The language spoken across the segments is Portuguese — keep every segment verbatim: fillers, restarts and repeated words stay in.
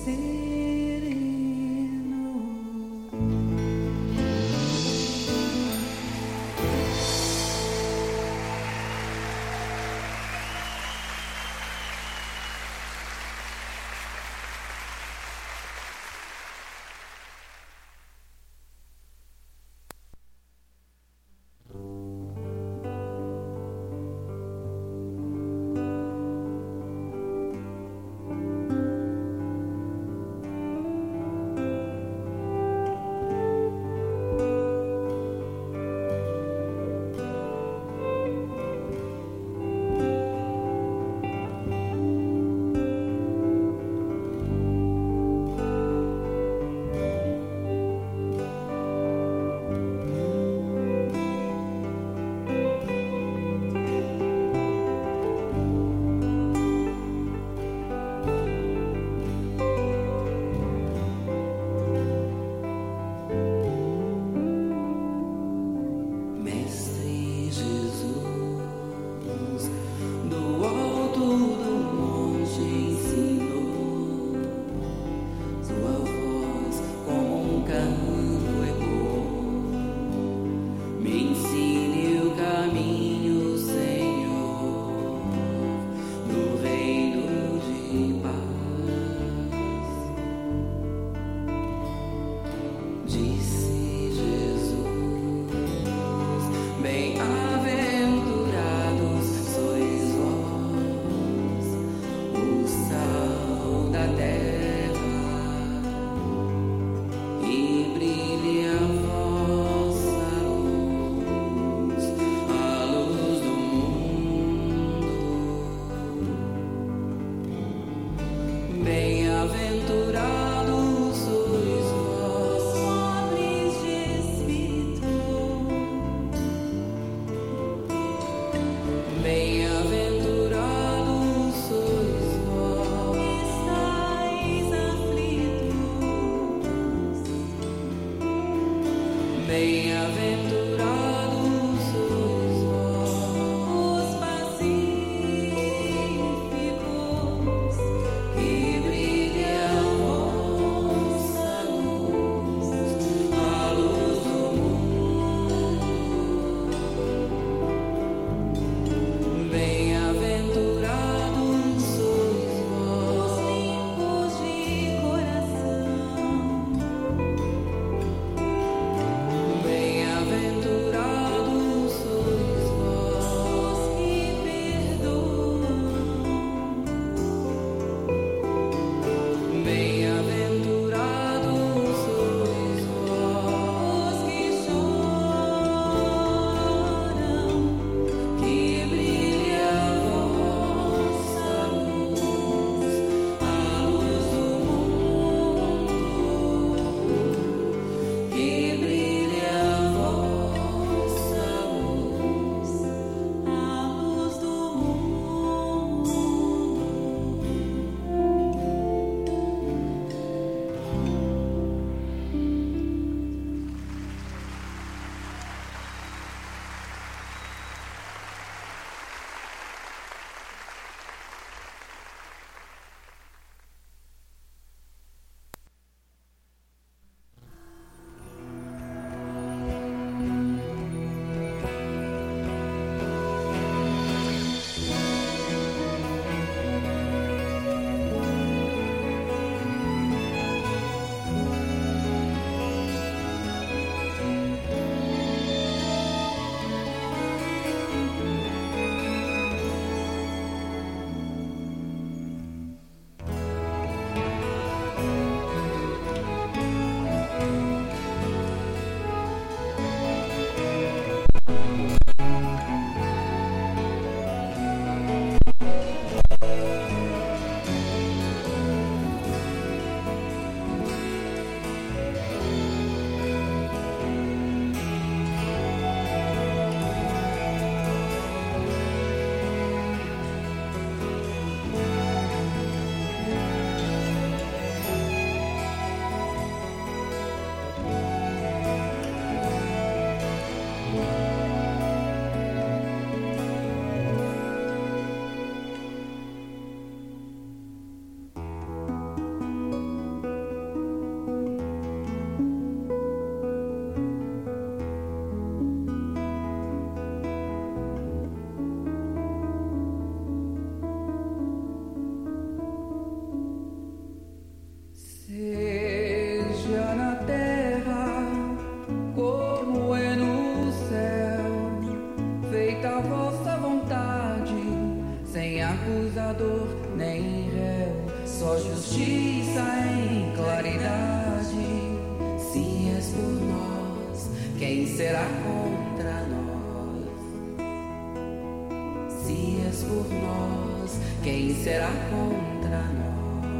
Bem-aventurado Seja na terra como é no céu, feita a vossa vontade, sem acusador nem réu, só justiça em claridade. Se és por nós, quem será contra nós? Se és por nós, quem será contra nós?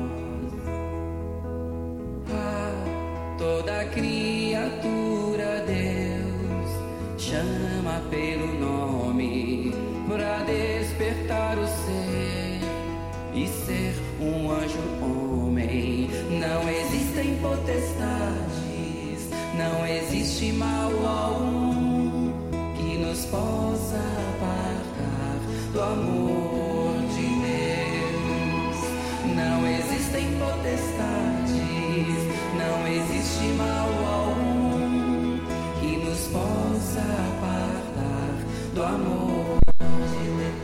Toda criatura Deus chama pelo nome pra despertar o ser e ser um anjo homem. Não existem potestades, não existe mal algum que nos possa apartar do amor de Deus. Não existem potestades, não existe mal algum que nos possa apartar do amor de Deus.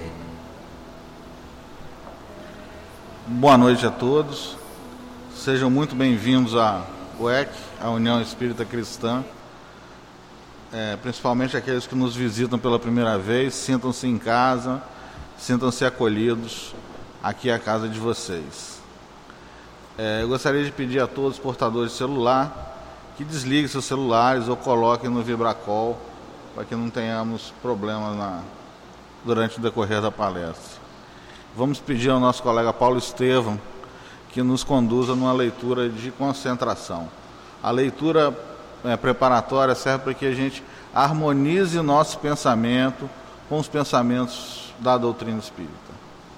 Boa noite a todos. Sejam muito bem-vindos à U E C, a União Espírita Cristã. É, principalmente aqueles que nos visitam pela primeira vez. Sintam-se em casa, sintam-se acolhidos. Aqui é a casa de vocês. É, eu gostaria de pedir a todos os portadores de celular que desliguem seus celulares ou coloquem no vibracol para que não tenhamos problemas na, durante o decorrer da palestra. Vamos pedir ao nosso colega Paulo Estevão que nos conduza numa leitura de concentração. A leitura é, preparatória serve para que a gente harmonize o nosso pensamento com os pensamentos da doutrina espírita.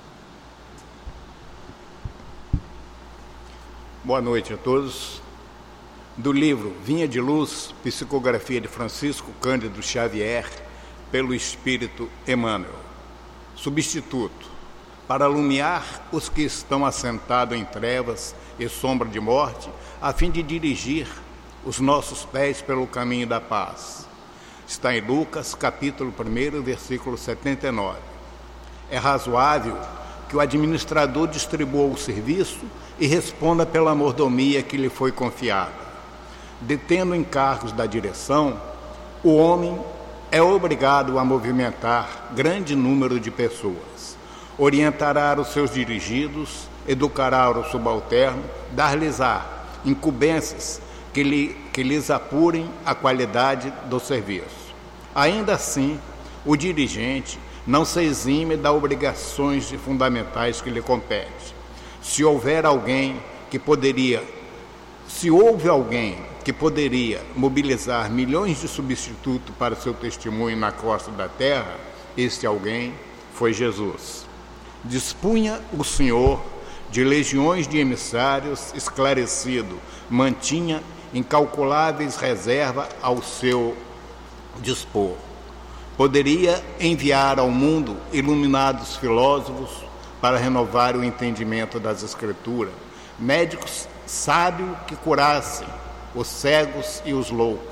Boa noite a todos. Do livro Vinha de Luz, psicografia de Francisco Cândido Xavier, pelo Espírito Emmanuel. Substituto. Para alumiar os que estão assentados em trevas e sombra de morte, a fim de dirigir os nossos pés pelo caminho da paz. Está em Lucas, capítulo um, versículo setenta e nove. É razoável que o administrador distribua o serviço e responda pela mordomia que lhe foi confiada. Detendo encargos da direção, o homem é obrigado a movimentar grande número de pessoas, orientará os seus dirigidos, educará o subalterno, dar-lhes-á incumbências que, lhe, que lhes apurem a qualidade do serviço. Ainda assim, o dirigente não se exime das obrigações fundamentais que lhe compete. Se houver alguém que poderia, se houve alguém que poderia mobilizar milhões de substitutos para seu testemunho na costa da terra, este alguém foi Jesus. Dispunha o Senhor de legiões de emissários esclarecido, mantinha incalculáveis reservas ao seu dispor. Poderia enviar ao mundo iluminados filósofos para renovar o entendimento das Escrituras, médicos sábios que curassem os cegos e os loucos,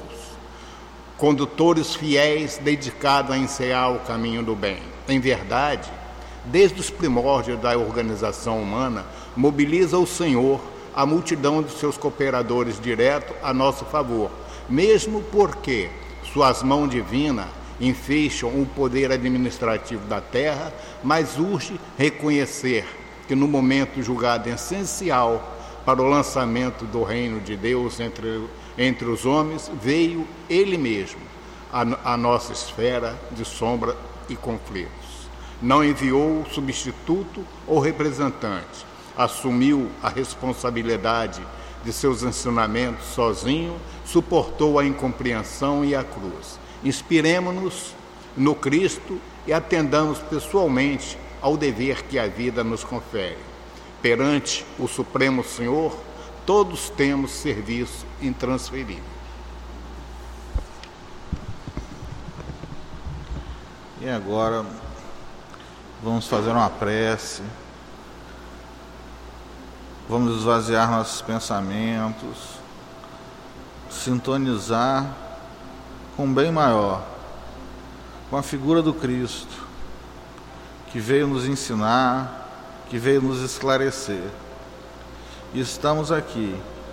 condutores fiéis dedicados a enseñar o caminho do bem. Em verdade, desde os primórdios da organização humana, mobiliza o Senhor a multidão de seus cooperadores diretos a nosso favor, mesmo porque suas mãos divinas enfeixam o poder administrativo da terra, mas urge reconhecer que no momento julgado essencial para o lançamento do reino de Deus entre, entre os homens, veio Ele mesmo à nossa esfera de sombra e conflitos. Não enviou substituto ou representante, assumiu a responsabilidade de seus ensinamentos sozinho, suportou a incompreensão e a cruz. Inspiremo-nos no Cristo e atendamos pessoalmente ao dever que a vida nos confere. Perante o Supremo Senhor, todos temos serviço intransferível. E agora vamos fazer uma prece. Vamos esvaziar nossos pensamentos, sintonizar com um bem maior, com a figura do Cristo, que veio nos ensinar, que veio nos esclarecer. E estamos aqui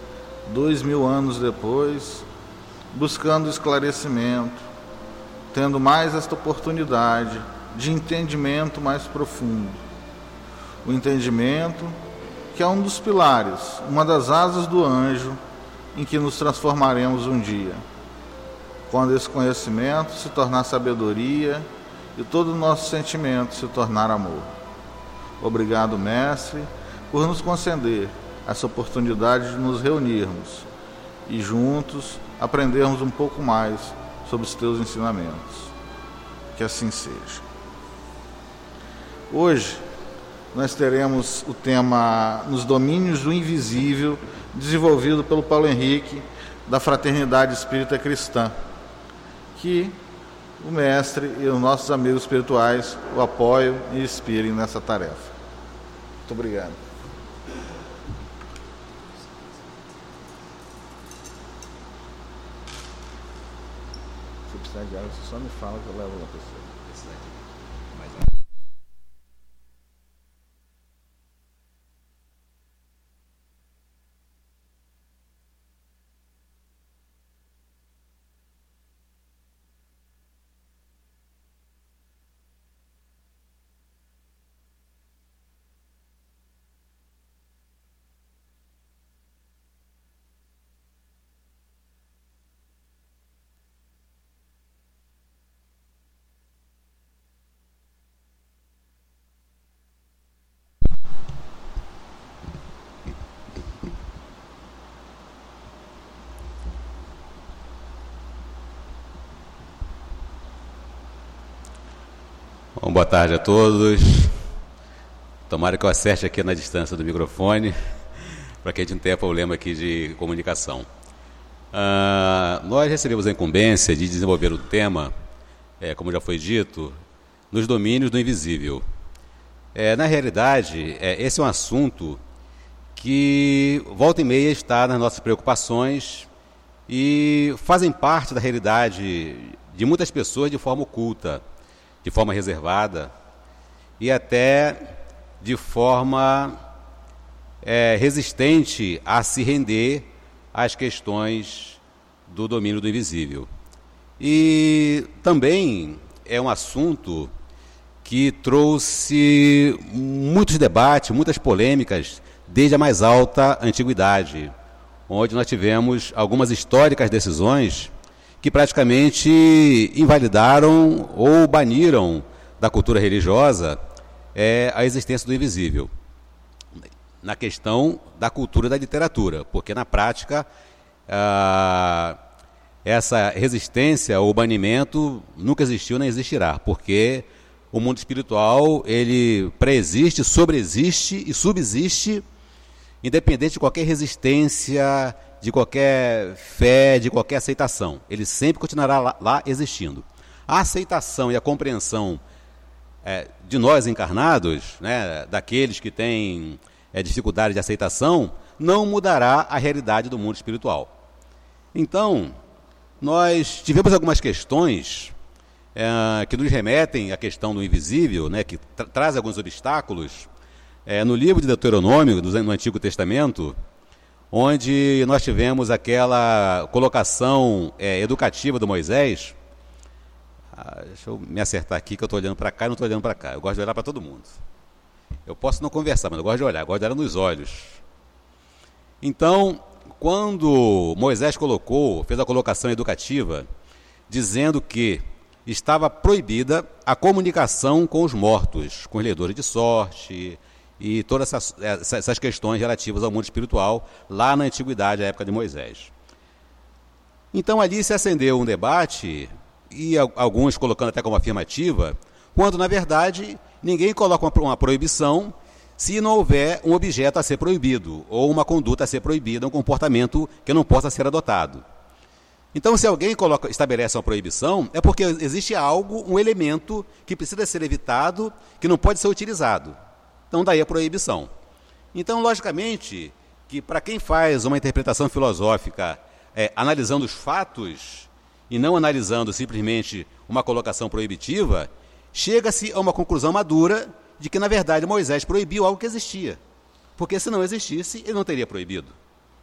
dois mil anos depois, buscando esclarecimento, tendo mais esta oportunidade de entendimento mais profundo. O entendimento que é um dos pilares, uma das asas do anjo em que nos transformaremos um dia, quando esse conhecimento se tornar sabedoria e todo o nosso sentimento se tornar amor. Obrigado, Mestre, por nos conceder essa oportunidade de nos reunirmos e juntos aprendermos um pouco mais sobre os teus ensinamentos. Que assim seja. Hoje nós teremos o tema Nos Domínios do Invisível, desenvolvido pelo Paulo Henrique, da Fraternidade Espírita Cristã, que o mestre e os nossos amigos espirituais o apoiam e inspirem nessa tarefa. Muito obrigado. Se precisar de água, você só me fala que eu levo lá para você. Bom, boa tarde a todos. Tomara que eu acerte aqui na distância do microfone, para que a gente não tenha problema aqui de comunicação. Ah, nós recebemos a incumbência de desenvolver o tema, é, como já foi dito, nos domínios do invisível. É, na realidade, é, esse é um assunto que volta e meia está nas nossas preocupações e fazem parte da realidade de muitas pessoas de forma oculta, de forma reservada e até de forma é, resistente a se render às questões do domínio do invisível. E também é um assunto que trouxe muitos debates, muitas polêmicas desde a mais alta antiguidade, onde nós tivemos algumas históricas decisões que praticamente invalidaram ou baniram da cultura religiosa é, a existência do invisível, na questão da cultura e da literatura, porque na prática ah, essa resistência ou banimento nunca existiu nem existirá, porque o mundo espiritual ele preexiste, sobreexiste e subsiste, independente de qualquer resistência, de qualquer fé, de qualquer aceitação. Ele sempre continuará lá, lá existindo. A aceitação e a compreensão é, de nós encarnados, né, daqueles que têm é, dificuldade de aceitação, não mudará a realidade do mundo espiritual. Então, nós tivemos algumas questões é, que nos remetem à questão do invisível, né, que tra- traz alguns obstáculos. É, no livro de Deuteronômio, do, no Antigo Testamento, onde nós tivemos aquela colocação é, educativa do Moisés. Ah, deixa eu me acertar aqui, que eu estou olhando para cá e não estou olhando para cá. Eu gosto de olhar para todo mundo. Eu posso não conversar, mas eu gosto de olhar, eu gosto de olhar nos olhos. Então, quando Moisés colocou, fez a colocação educativa, dizendo que estava proibida a comunicação com os mortos, com os leitores de sorte, e todas essas, essas questões relativas ao mundo espiritual, lá na antiguidade, à época de Moisés. Então ali se acendeu um debate, e alguns colocando até como afirmativa, quando na verdade ninguém coloca uma proibição se não houver um objeto a ser proibido, ou uma conduta a ser proibida, um comportamento que não possa ser adotado. Então se alguém coloca, estabelece uma proibição, é porque existe algo, um elemento que precisa ser evitado, que não pode ser utilizado. Então, daí a proibição. Então, logicamente, que para quem faz uma interpretação filosófica é, analisando os fatos e não analisando simplesmente uma colocação proibitiva, chega-se a uma conclusão madura de que, na verdade, Moisés proibiu algo que existia. Porque se não existisse, ele não teria proibido.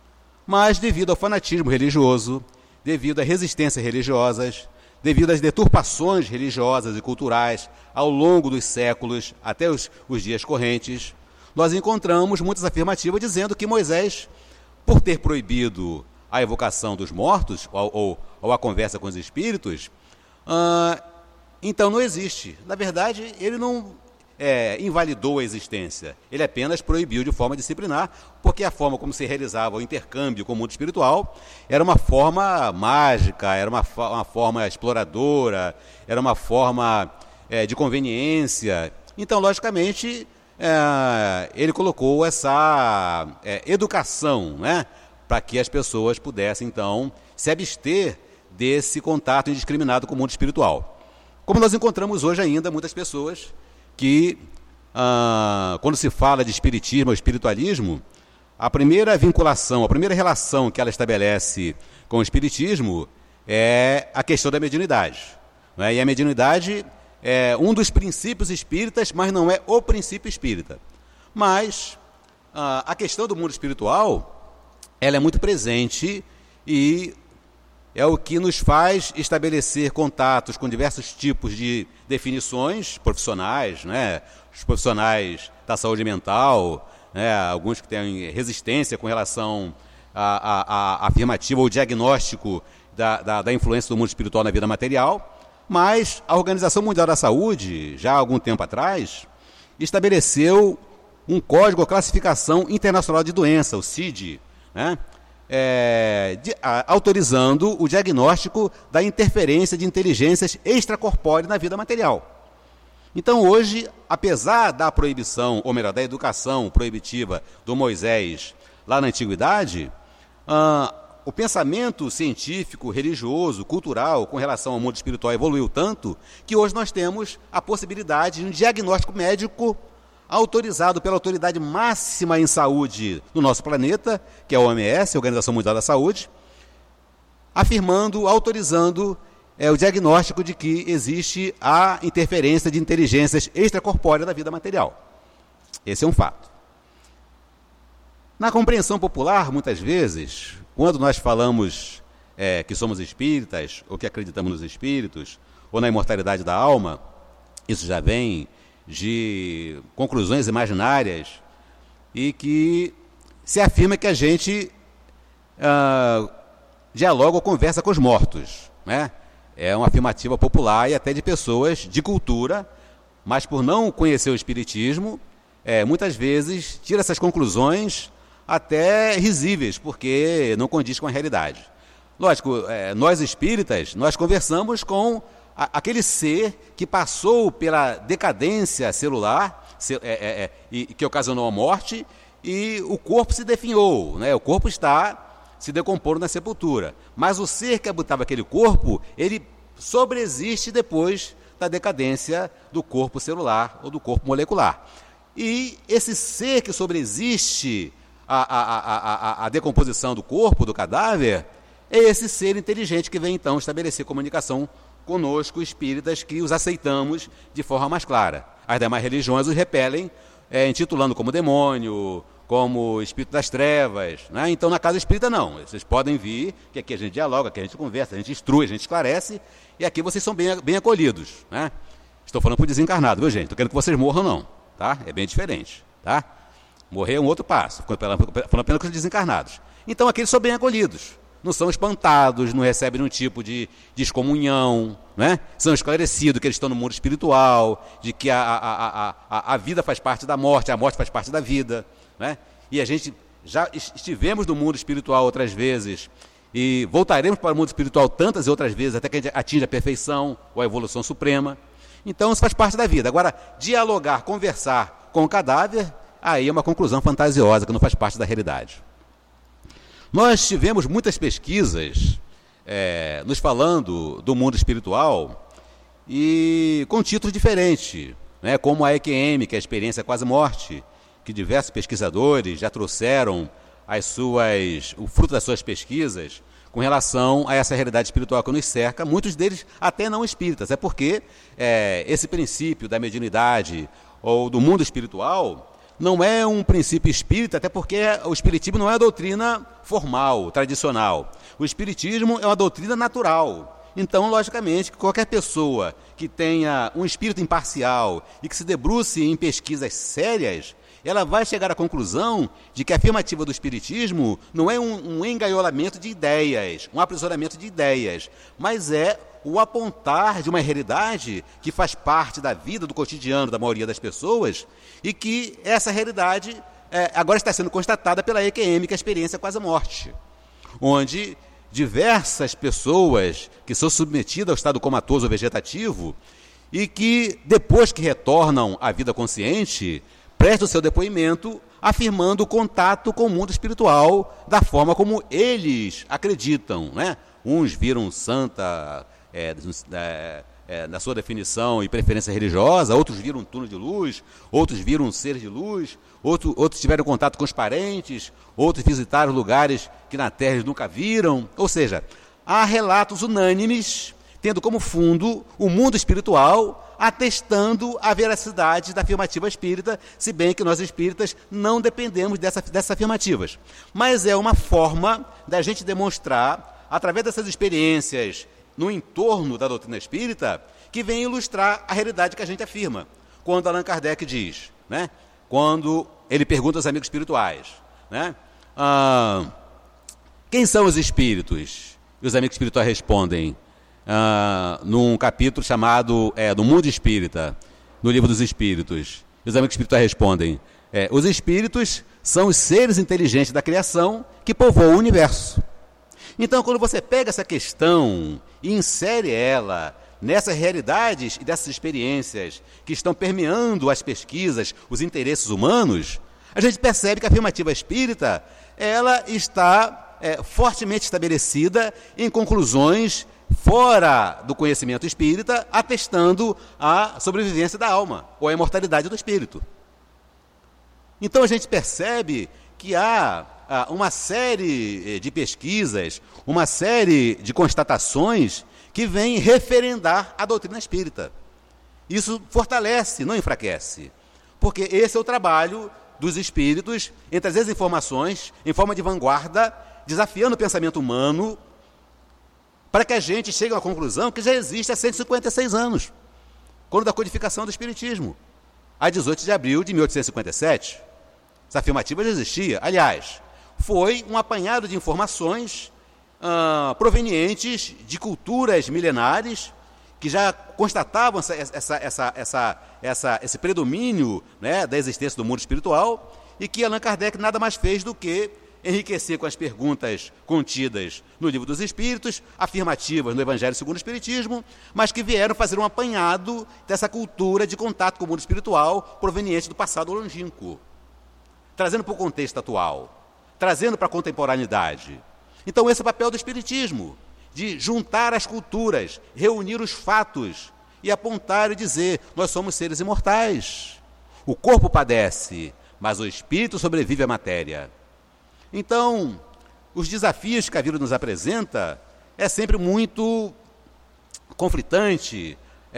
mas devido ao fanatismo religioso, devido a resistências religiosas, devido às deturpações religiosas e culturais ao longo dos séculos até os, os dias correntes, nós encontramos muitas afirmativas dizendo que Moisés, por ter proibido a evocação dos mortos ou, ou, ou a conversa com os espíritos, ah, então não existe. Na verdade, ele não é, invalidou a existência, ele apenas proibiu de forma disciplinar, porque a forma como se realizava o intercâmbio com o mundo espiritual era uma forma mágica, era uma, uma forma exploradora, era uma forma é, de conveniência. Então, logicamente, é, ele colocou essa é, educação, né, para que as pessoas pudessem, então, se abster desse contato indiscriminado com o mundo espiritual. Como nós encontramos hoje ainda muitas pessoas que, ah, quando se fala de espiritismo ou espiritualismo, a primeira vinculação, a primeira relação que ela estabelece com o espiritismo é a questão da mediunidade, não é? E a mediunidade é um dos princípios espíritas, mas não é o princípio espírita. Mas ah, a questão do mundo espiritual, ela é muito presente e é o que nos faz estabelecer contatos com diversos tipos de definições profissionais, né? Os profissionais da saúde mental, né? Alguns que têm resistência com relação à afirmativa ou diagnóstico da, da, da influência do mundo espiritual na vida material, mas a Organização Mundial da Saúde, já há algum tempo atrás, estabeleceu um código ou classificação internacional de doença, o C I D, né? É, de, a, autorizando o diagnóstico da interferência de inteligências extracorpóreas na vida material. Então, hoje, apesar da proibição, ou melhor, da educação proibitiva do Moisés lá na Antiguidade, ah, o pensamento científico, religioso, cultural com relação ao mundo espiritual evoluiu tanto que hoje nós temos a possibilidade de um diagnóstico médico autorizado pela autoridade máxima em saúde do nosso planeta, que é a O M S, a Organização Mundial da Saúde, afirmando, autorizando é, o diagnóstico de que existe a interferência de inteligências extracorpóreas na vida material. Esse é um fato. Na compreensão popular, muitas vezes, quando nós falamos é, que somos espíritas, ou que acreditamos nos espíritos, ou na imortalidade da alma, isso já vem de conclusões imaginárias e que se afirma que a gente ah, dialoga ou conversa com os mortos, né? É uma afirmativa popular e até de pessoas de cultura, mas por não conhecer o espiritismo, é, muitas vezes tira essas conclusões até risíveis, porque não condiz com a realidade. Lógico, é, nós espíritas, nós conversamos com aquele ser que passou pela decadência celular é, é, é, e que ocasionou a morte, e o corpo se definhou, né? O corpo está se decompondo na sepultura, mas o ser que habitava aquele corpo, ele sobreexiste depois da decadência do corpo celular ou do corpo molecular. E esse ser que sobreexiste a, a, a, a, a decomposição do corpo, do cadáver, é esse ser inteligente que vem então estabelecer comunicação conosco, espíritas, que os aceitamos de forma mais clara. As demais religiões os repelem, é, intitulando como demônio, como espírito das trevas, né? Então, na casa espírita, não. Vocês podem vir, que aqui a gente dialoga, aqui a gente conversa, a gente instrui, a gente esclarece, e aqui vocês são bem, bem acolhidos, né? Estou falando para o desencarnado, viu, gente? Estou querendo que vocês morram, não, tá? É bem diferente, tá? Morrer é um outro passo, falando apenas com os desencarnados. Então, aqui eles são bem acolhidos. Não são espantados, não recebem nenhum tipo de excomunhão, né? São esclarecidos que eles estão no mundo espiritual, de que a, a, a, a, a vida faz parte da morte, a morte faz parte da vida, né? E a gente já estivemos no mundo espiritual outras vezes e voltaremos para o mundo espiritual tantas e outras vezes até que a gente atinja a perfeição ou a evolução suprema. Então isso faz parte da vida. Agora, dialogar, conversar com o cadáver, aí é uma conclusão fantasiosa que não faz parte da realidade. Nós tivemos muitas pesquisas é, nos falando do mundo espiritual e com títulos diferentes, né, como a E Q M, que é a experiência quase-morte, que diversos pesquisadores já trouxeram as suas, o fruto das suas pesquisas com relação a essa realidade espiritual que nos cerca, muitos deles até não espíritas, é porque é, esse princípio da mediunidade ou do mundo espiritual não é um princípio espírita, até porque o espiritismo não é uma doutrina formal, tradicional. O espiritismo é uma doutrina natural. Então, logicamente, qualquer pessoa que tenha um espírito imparcial e que se debruce em pesquisas sérias, ela vai chegar à conclusão de que a afirmativa do espiritismo não é um, um engaiolamento de ideias, um aprisionamento de ideias, mas é o apontar de uma realidade que faz parte da vida, do cotidiano da maioria das pessoas, e que essa realidade é, agora está sendo constatada pela E Q M, que é a experiência quase morte, onde diversas pessoas que são submetidas ao estado comatoso ou vegetativo e que, depois que retornam à vida consciente, prestam o seu depoimento afirmando o contato com o mundo espiritual da forma como eles acreditam, né? Uns viram santa é, é, é, na sua definição e preferência religiosa, outros viram um túnel de luz, outros viram um ser de luz, outro, outros tiveram contato com os parentes, outros visitaram lugares que na Terra eles nunca viram. Ou seja, há relatos unânimes tendo como fundo o mundo espiritual, atestando a veracidade da afirmativa espírita, se bem que nós espíritas não dependemos dessa, dessas afirmativas. Mas é uma forma da gente demonstrar, através dessas experiências no entorno da doutrina espírita, que vem ilustrar a realidade que a gente afirma. Quando Allan Kardec diz, né, quando ele pergunta aos amigos espirituais, né, ah, quem são os espíritos? E os amigos espirituais respondem, ah, num capítulo chamado é, do Mundo Espírita, no Livro dos Espíritos. E os amigos espirituais respondem, é, os espíritos são os seres inteligentes da criação que povoam o universo. Então, quando você pega essa questão e insere ela nessas realidades e dessas experiências que estão permeando as pesquisas, os interesses humanos, a gente percebe que a afirmativa espírita ela está é, fortemente estabelecida em conclusões fora do conhecimento espírita, atestando a sobrevivência da alma ou a imortalidade do espírito. Então, a gente percebe que há uma série de pesquisas, uma série de constatações que vêm referendar a doutrina espírita. Isso fortalece, não enfraquece, porque esse é o trabalho dos espíritos em trazer as informações em forma de vanguarda, desafiando o pensamento humano, para que a gente chegue a uma conclusão que já existe há cento e cinquenta e seis anos, quando da codificação do espiritismo, a dezoito de abril de mil oitocentos e cinquenta e sete. Essa afirmativa já existia. Aliás, foi um apanhado de informações ah, provenientes de culturas milenares que já constatavam essa, essa, essa, essa, essa, esse predomínio, né, da existência do mundo espiritual, e que Allan Kardec nada mais fez do que enriquecer com as perguntas contidas no Livro dos Espíritos, afirmativas no Evangelho segundo o Espiritismo, mas que vieram fazer um apanhado dessa cultura de contato com o mundo espiritual proveniente do passado longínquo, trazendo para o contexto atual, trazendo para a contemporaneidade. Então esse é o papel do Espiritismo, de juntar as culturas, reunir os fatos e apontar e dizer, nós somos seres imortais. O corpo padece, mas o espírito sobrevive à matéria. Então, os desafios que a vida nos apresenta é sempre muito conflitante,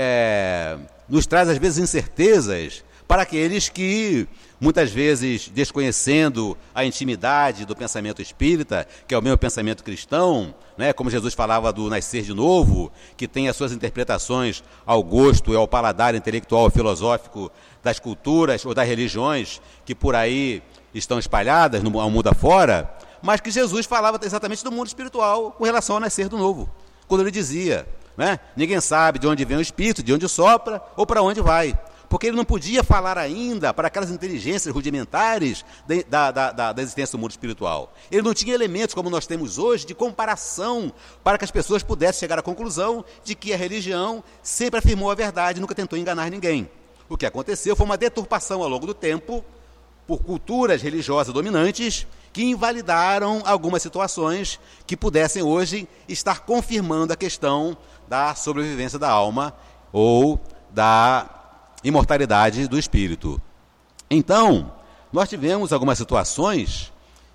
é, nos traz às vezes incertezas para aqueles que, muitas vezes, desconhecendo a intimidade do pensamento espírita, que é o mesmo pensamento cristão, né, como Jesus falava do nascer de novo, que tem as suas interpretações ao gosto e ao paladar intelectual e filosófico das culturas ou das religiões que por aí estão espalhadas no ao mundo afora, mas que Jesus falava exatamente do mundo espiritual com relação ao nascer do novo, quando ele dizia, né, ninguém sabe de onde vem o espírito, de onde sopra ou para onde vai, porque ele não podia falar ainda para aquelas inteligências rudimentares da, da, da, da existência do mundo espiritual. Ele não tinha elementos como nós temos hoje de comparação para que as pessoas pudessem chegar à conclusão de que a religião sempre afirmou a verdade e nunca tentou enganar ninguém. O que aconteceu foi uma deturpação ao longo do tempo por culturas religiosas dominantes que invalidaram algumas situações que pudessem hoje estar confirmando a questão da sobrevivência da alma ou da imortalidade do espírito. Então, nós tivemos algumas situações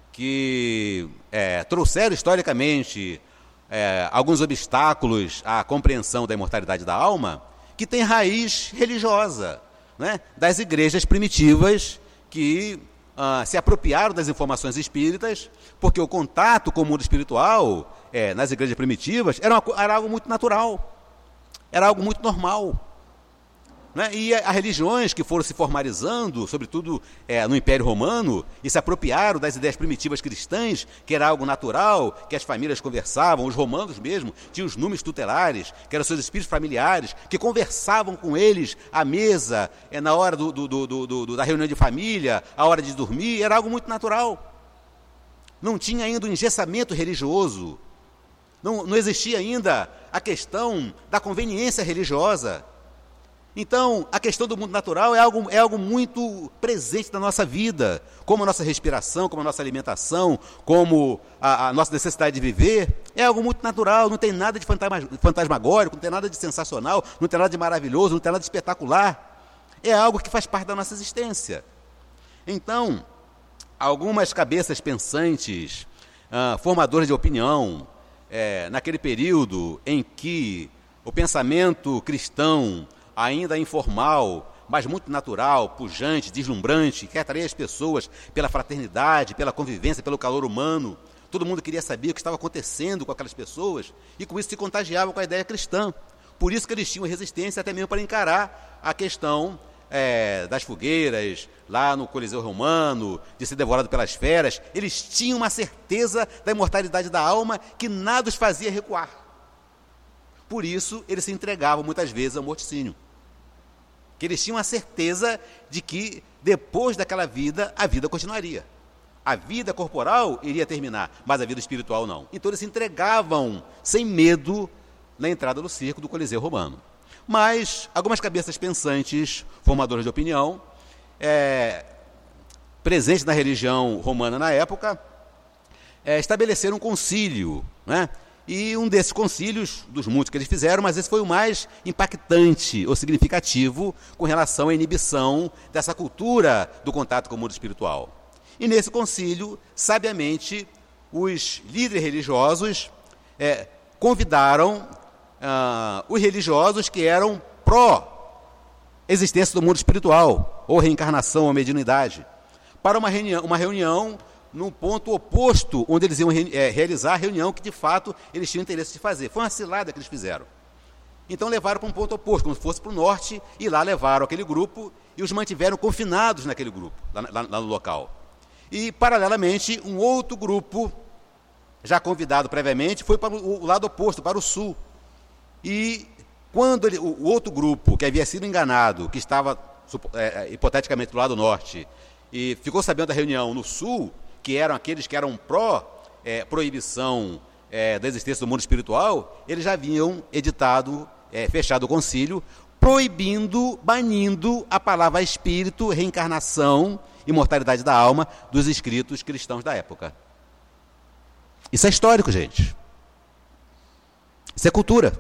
que é, trouxeram historicamente é, alguns obstáculos à compreensão da imortalidade da alma, que tem raiz religiosa, né, das igrejas primitivas que ah, se apropriaram das informações espíritas, porque o contato com o mundo espiritual, é, nas igrejas primitivas, era, uma, era algo muito natural, era algo muito normal. Né? E as religiões que foram se formalizando, sobretudo é, no Império Romano, e se apropriaram das ideias primitivas cristãs, que era algo natural, que as famílias conversavam, os romanos mesmo tinham os números tutelares, que eram seus espíritos familiares, que conversavam com eles à mesa, é, na hora do, do, do, do, do, da reunião de família, à hora de dormir, era algo muito natural. Não tinha ainda um engessamento religioso, não, não existia ainda a questão da conveniência religiosa. Então, a questão do mundo natural é algo, é algo muito presente na nossa vida, como a nossa respiração, como a nossa alimentação, como a, a nossa necessidade de viver, é algo muito natural, não tem nada de fantasma, fantasmagórico, não tem nada de sensacional, não tem nada de maravilhoso, não tem nada de espetacular, é algo que faz parte da nossa existência. Então, algumas cabeças pensantes, ah, formadores de opinião, é, naquele período em que o pensamento cristão, ainda informal, mas muito natural, pujante, deslumbrante, que atraía as pessoas pela fraternidade, pela convivência, pelo calor humano. Todo mundo queria saber o que estava acontecendo com aquelas pessoas e com isso se contagiava com a ideia cristã. Por isso que eles tinham resistência até mesmo para encarar a questão é, das fogueiras, lá no Coliseu Romano, de ser devorado pelas feras. Eles tinham uma certeza da imortalidade da alma que nada os fazia recuar. Por isso, eles se entregavam muitas vezes ao morticínio. Que eles tinham a certeza de que, depois daquela vida, a vida continuaria. A vida corporal iria terminar, mas a vida espiritual não. Então, eles se entregavam sem medo na entrada do circo do Coliseu Romano. Mas, algumas cabeças pensantes, formadoras de opinião, é, presentes na religião romana na época, é, estabeleceram um concílio, né? E um desses concílios, dos muitos que eles fizeram, mas esse foi o mais impactante ou significativo com relação à inibição dessa cultura do contato com o mundo espiritual. E nesse concílio, sabiamente, os líderes religiosos é, convidaram ah, os religiosos que eram pró-existência do mundo espiritual, ou reencarnação ou mediunidade, para uma reunião, uma reunião num ponto oposto, onde eles iam re, é, realizar a reunião que, de fato, eles tinham interesse de fazer. Foi uma cilada que eles fizeram. Então, levaram para um ponto oposto, como se fosse para o norte, e lá levaram aquele grupo e os mantiveram confinados naquele grupo, lá, lá, lá no local. E, paralelamente, um outro grupo, já convidado previamente, foi para o, o lado oposto, para o sul. E, quando ele, o, o outro grupo, que havia sido enganado, que estava, é, hipoteticamente, do lado norte, e ficou sabendo da reunião no sul, que eram aqueles que eram pró-proibição é, é, da existência do mundo espiritual, eles já haviam editado, é, fechado o concílio, proibindo, banindo a palavra espírito, reencarnação, imortalidade da alma dos escritos cristãos da época. Isso é histórico, gente. Isso é cultura.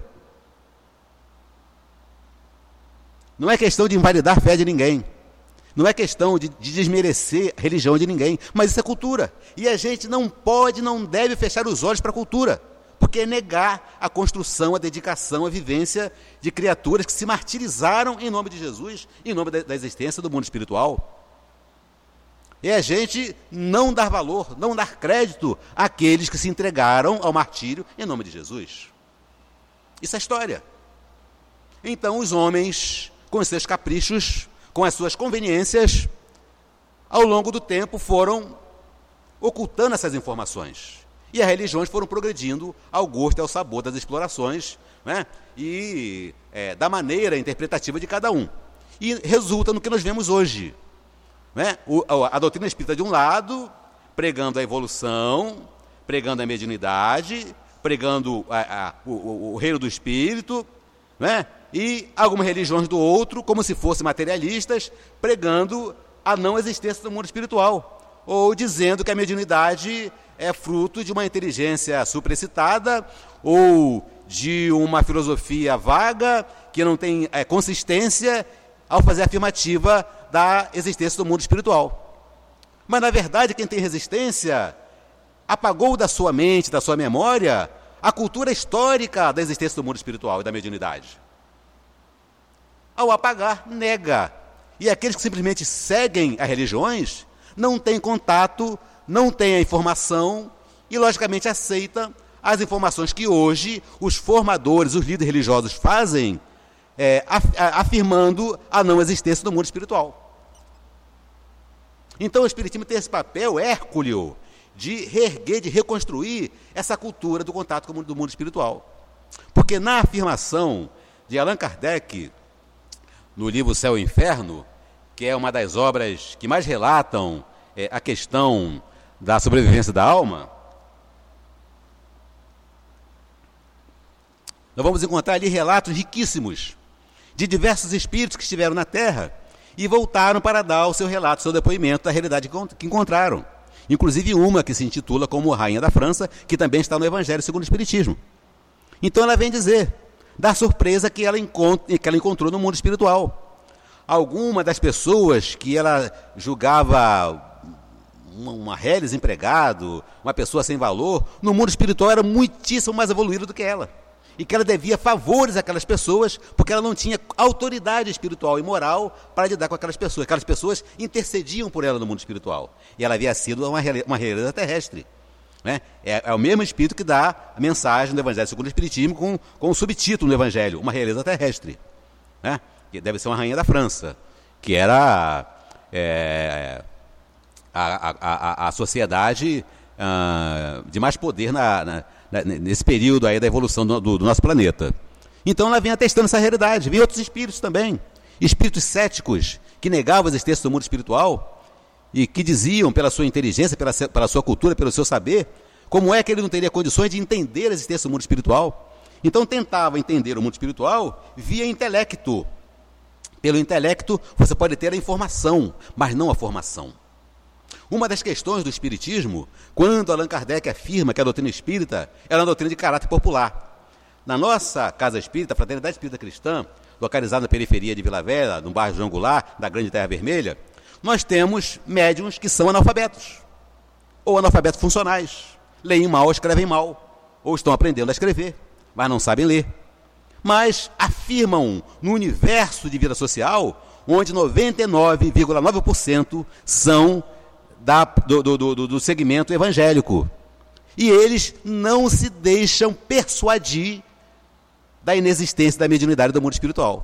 Não é questão de invalidar a fé de ninguém. Não é questão de, de desmerecer a religião de ninguém, mas isso é cultura. E a gente não pode, não deve fechar os olhos para a cultura, porque é negar a construção, a dedicação, a vivência de criaturas que se martirizaram em nome de Jesus, em nome da, da existência do mundo espiritual. É a gente não dar valor, não dar crédito àqueles que se entregaram ao martírio em nome de Jesus. Isso é história. Então os homens, com os seus caprichos, com as suas conveniências, ao longo do tempo foram ocultando essas informações. E as religiões foram progredindo ao gosto e ao sabor das explorações, né? E é, da maneira interpretativa de cada um. E resulta no que nós vemos hoje. Né? O, a, a doutrina espírita de um lado, pregando a evolução, pregando a mediunidade, pregando a, a, o, o, o reino do espírito, né? E algumas religiões do outro, como se fossem materialistas, pregando a não existência do mundo espiritual, ou dizendo que a mediunidade é fruto de uma inteligência supraexcitada, ou de uma filosofia vaga, que não tem é, consistência ao fazer a afirmativa da existência do mundo espiritual. Mas, na verdade, quem tem resistência apagou da sua mente, da sua memória, a cultura histórica da existência do mundo espiritual e da mediunidade. Ao apagar, nega. E aqueles que simplesmente seguem as religiões não têm contato, não têm a informação e, logicamente, aceitam as informações que hoje os formadores, os líderes religiosos fazem, é, afirmando a não existência do mundo espiritual. Então o Espiritismo tem esse papel hérculeo de reerguer, de reconstruir essa cultura do contato com o mundo, do mundo espiritual. Porque na afirmação de Allan Kardec, no livro Céu e Inferno, que é uma das obras que mais relatam é, a questão da sobrevivência da alma, nós vamos encontrar ali relatos riquíssimos de diversos espíritos que estiveram na Terra e voltaram para dar o seu relato, o seu depoimento da realidade que encontraram. Inclusive uma que se intitula como Rainha da França, que também está no Evangelho segundo o Espiritismo. Então ela vem dizer da surpresa que ela, encont- que ela encontrou no mundo espiritual. Alguma das pessoas que ela julgava uma, uma ré desempregado, uma pessoa sem valor, no mundo espiritual era muitíssimo mais evoluído do que ela. E que ela devia favores àquelas pessoas, porque ela não tinha autoridade espiritual e moral para lidar com aquelas pessoas. Aquelas pessoas intercediam por ela no mundo espiritual. E ela havia sido uma, uma realeza terrestre. Né? É, é o mesmo Espírito que dá a mensagem do Evangelho segundo o Espiritismo com, com o subtítulo do Evangelho, uma realeza terrestre. Né? Que deve ser uma rainha da França, que era é, a, a, a, a sociedade uh, de mais poder na... na nesse período aí da evolução do, do, do nosso planeta. Então ela vem atestando essa realidade. Vem outros espíritos também, espíritos céticos, que negavam a existência do mundo espiritual e que diziam, pela sua inteligência, pela, pela sua cultura, pelo seu saber, como é que ele não teria condições de entender a existência do mundo espiritual. Então tentava entender o mundo espiritual via intelecto. Pelo intelecto você pode ter a informação, mas não a formação. Uma das questões do Espiritismo, quando Allan Kardec afirma que a doutrina espírita é uma doutrina de caráter popular. Na nossa Casa Espírita, a Fraternidade Espírita Cristã, localizada na periferia de Vila Velha, no bairro João Goulart, da Grande Terra Vermelha, nós temos médiuns que são analfabetos, ou analfabetos funcionais. Leem mal, escrevem mal, ou estão aprendendo a escrever, mas não sabem ler. Mas afirmam no universo de vida social, onde noventa e nove vírgula nove por cento são Da, do, do, do, do segmento evangélico. E eles não se deixam persuadir da inexistência da mediunidade do mundo espiritual.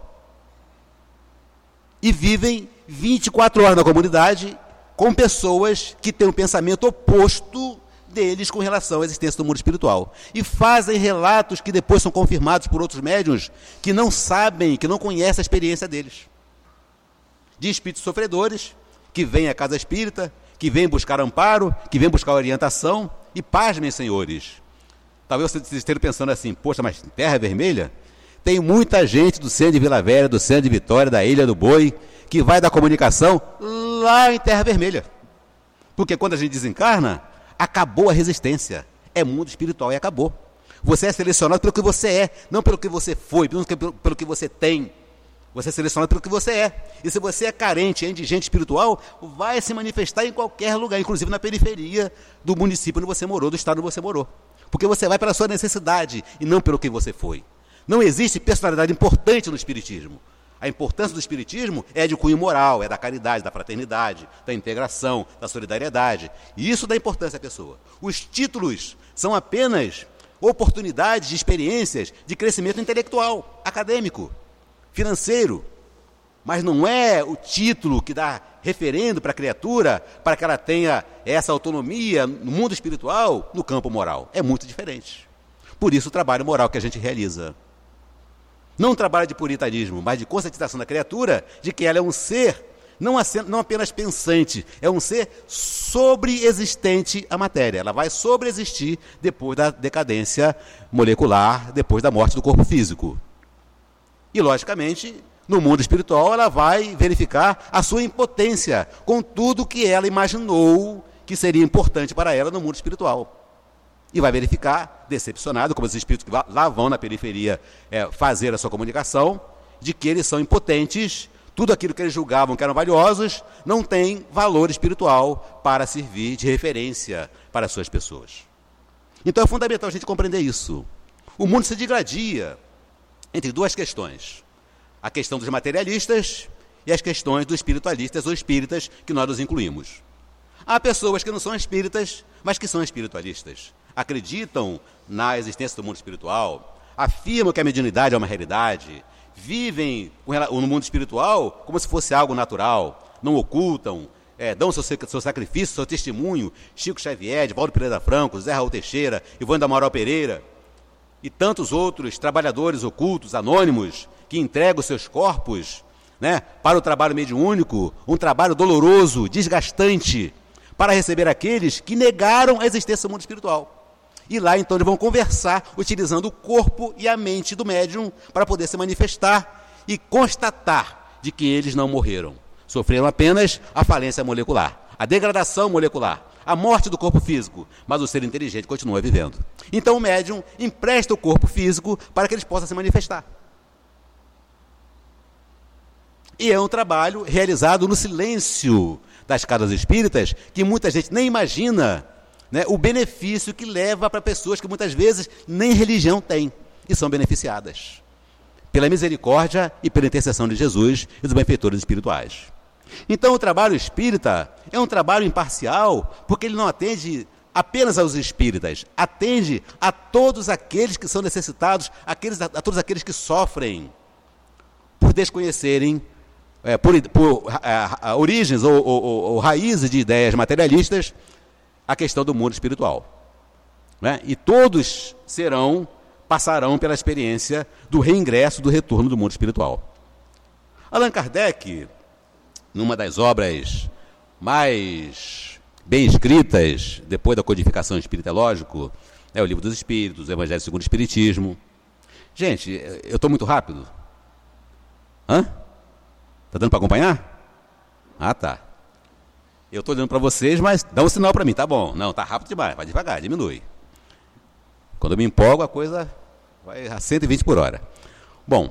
E vivem vinte e quatro horas na comunidade com pessoas que têm um pensamento oposto deles com relação à existência do mundo espiritual. E fazem relatos que depois são confirmados por outros médiuns que não sabem, que não conhecem a experiência deles. De espíritos sofredores que vêm à casa espírita, que vem buscar amparo, que vem buscar orientação, e pasmem, senhores. Talvez vocês estejam pensando assim, poxa, mas Terra Vermelha? Tem muita gente do centro de Vila Velha, do centro de Vitória, da Ilha do Boi, que vai dar comunicação lá em Terra Vermelha. Porque quando a gente desencarna, acabou a resistência. É mundo espiritual e acabou. Você é selecionado pelo que você é, não pelo que você foi, pelo que, pelo que você tem. Você é selecionado pelo que você é. E se você é carente, é indigente espiritual, vai se manifestar em qualquer lugar, inclusive na periferia do município onde você morou, do estado onde você morou. Porque você vai pela sua necessidade e não pelo que você foi. Não existe personalidade importante no Espiritismo. A importância do Espiritismo é de cunho moral, é da caridade, da fraternidade, da integração, da solidariedade. E isso dá importância à pessoa. Os títulos são apenas oportunidades de experiências de crescimento intelectual, acadêmico, financeiro, mas não é o título que dá referendo para a criatura, para que ela tenha essa autonomia no mundo espiritual, no campo moral. É muito diferente. Por isso o trabalho moral que a gente realiza. Não um trabalho de puritanismo, mas de conscientização da criatura, de que ela é um ser, não, não apenas pensante, é um ser sobreexistente à matéria. Ela vai sobreexistir depois da decadência molecular, depois da morte do corpo físico. E, logicamente, no mundo espiritual, ela vai verificar a sua impotência com tudo que ela imaginou que seria importante para ela no mundo espiritual. E vai verificar, decepcionado, como os espíritos que lá vão na periferia é, fazer a sua comunicação, de que eles são impotentes, tudo aquilo que eles julgavam que eram valiosos, não tem valor espiritual para servir de referência para as suas pessoas. Então é fundamental a gente compreender isso. O mundo se digradia entre duas questões. A questão dos materialistas e as questões dos espiritualistas ou espíritas que nós nos incluímos. Há pessoas que não são espíritas, mas que são espiritualistas. Acreditam na existência do mundo espiritual, afirmam que a mediunidade é uma realidade, vivem no mundo espiritual como se fosse algo natural, não ocultam, é, dão seu, seu sacrifício, seu testemunho. Chico Xavier, Divaldo Pereira Franco, Zé Raul Teixeira, Ivone da Amaral Pereira e tantos outros trabalhadores ocultos, anônimos, que entregam seus corpos, né, para o trabalho mediúnico, um trabalho doloroso, desgastante, para receber aqueles que negaram a existência do mundo espiritual. E lá, então, eles vão conversar utilizando o corpo e a mente do médium para poder se manifestar e constatar de que eles não morreram. Sofreram apenas a falência molecular, a degradação molecular, a morte do corpo físico, mas o ser inteligente continua vivendo. Então, o médium empresta o corpo físico para que eles possam se manifestar. E é um trabalho realizado no silêncio das casas espíritas, que muita gente nem imagina, né, o benefício que leva para pessoas que muitas vezes nem religião têm e são beneficiadas pela misericórdia e pela intercessão de Jesus e dos benfeitores espirituais. Então, o trabalho espírita é um trabalho imparcial, porque ele não atende apenas aos espíritas, atende a todos aqueles que são necessitados, aqueles, a todos aqueles que sofrem por desconhecerem É, por, por a, a, origens ou, ou, ou raízes de ideias materialistas, a questão do mundo espiritual. Né? E todos serão, passarão pela experiência do reingresso, do retorno do mundo espiritual. Allan Kardec, numa das obras mais bem escritas, depois da codificação espírita, lógico, é o Livro dos Espíritos, o Evangelho segundo o Espiritismo. Gente, eu estou muito rápido? Hã? Está dando para acompanhar? Ah, tá. Eu estou olhando para vocês, mas dá um sinal para mim, tá bom. Não, tá rápido demais, vai devagar, diminui. Quando eu me empolgo, a coisa vai a cento e vinte por hora. Bom.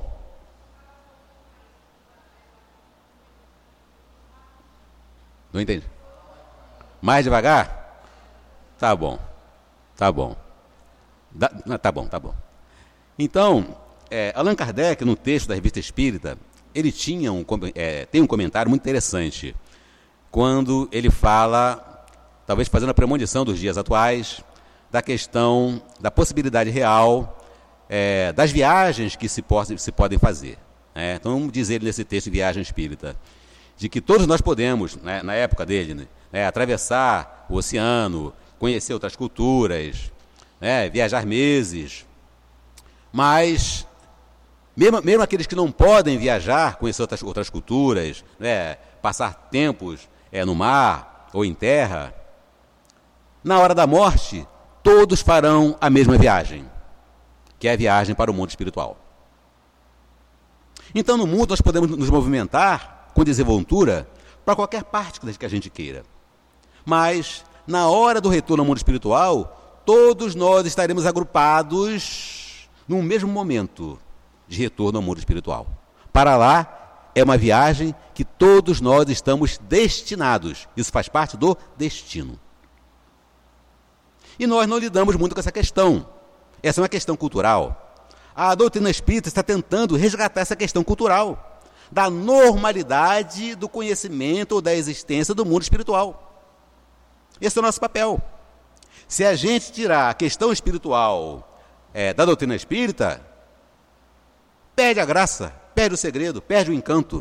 Não entendi. Mais devagar? Tá bom. Tá bom. Dá, tá bom, tá bom. Então, é, Allan Kardec, no texto da Revista Espírita, ele tinha um, é, tem um comentário muito interessante, quando ele fala, talvez fazendo a premonição dos dias atuais, da questão da possibilidade real é, das viagens que se, po se podem fazer. Né? Então, diz ele nesse texto, Viagem Espírita, de que todos nós podemos, né, na época dele, né, atravessar o oceano, conhecer outras culturas, né, viajar meses, mas Mesmo, mesmo aqueles que não podem viajar, conhecer outras, outras culturas, né, passar tempos é, no mar ou em terra, na hora da morte, todos farão a mesma viagem, que é a viagem para o mundo espiritual. Então, no mundo, nós podemos nos movimentar com desenvoltura para qualquer parte que a gente queira. Mas, na hora do retorno ao mundo espiritual, todos nós estaremos agrupados no mesmo momento de retorno ao mundo espiritual. Para lá, é uma viagem que todos nós estamos destinados. Isso faz parte do destino. E nós não lidamos muito com essa questão. Essa é uma questão cultural. A doutrina espírita está tentando resgatar essa questão cultural, da normalidade do conhecimento ou da existência do mundo espiritual. Esse é o nosso papel. Se a gente tirar a questão espiritual é, da doutrina espírita, perde a graça, perde o segredo, perde o encanto.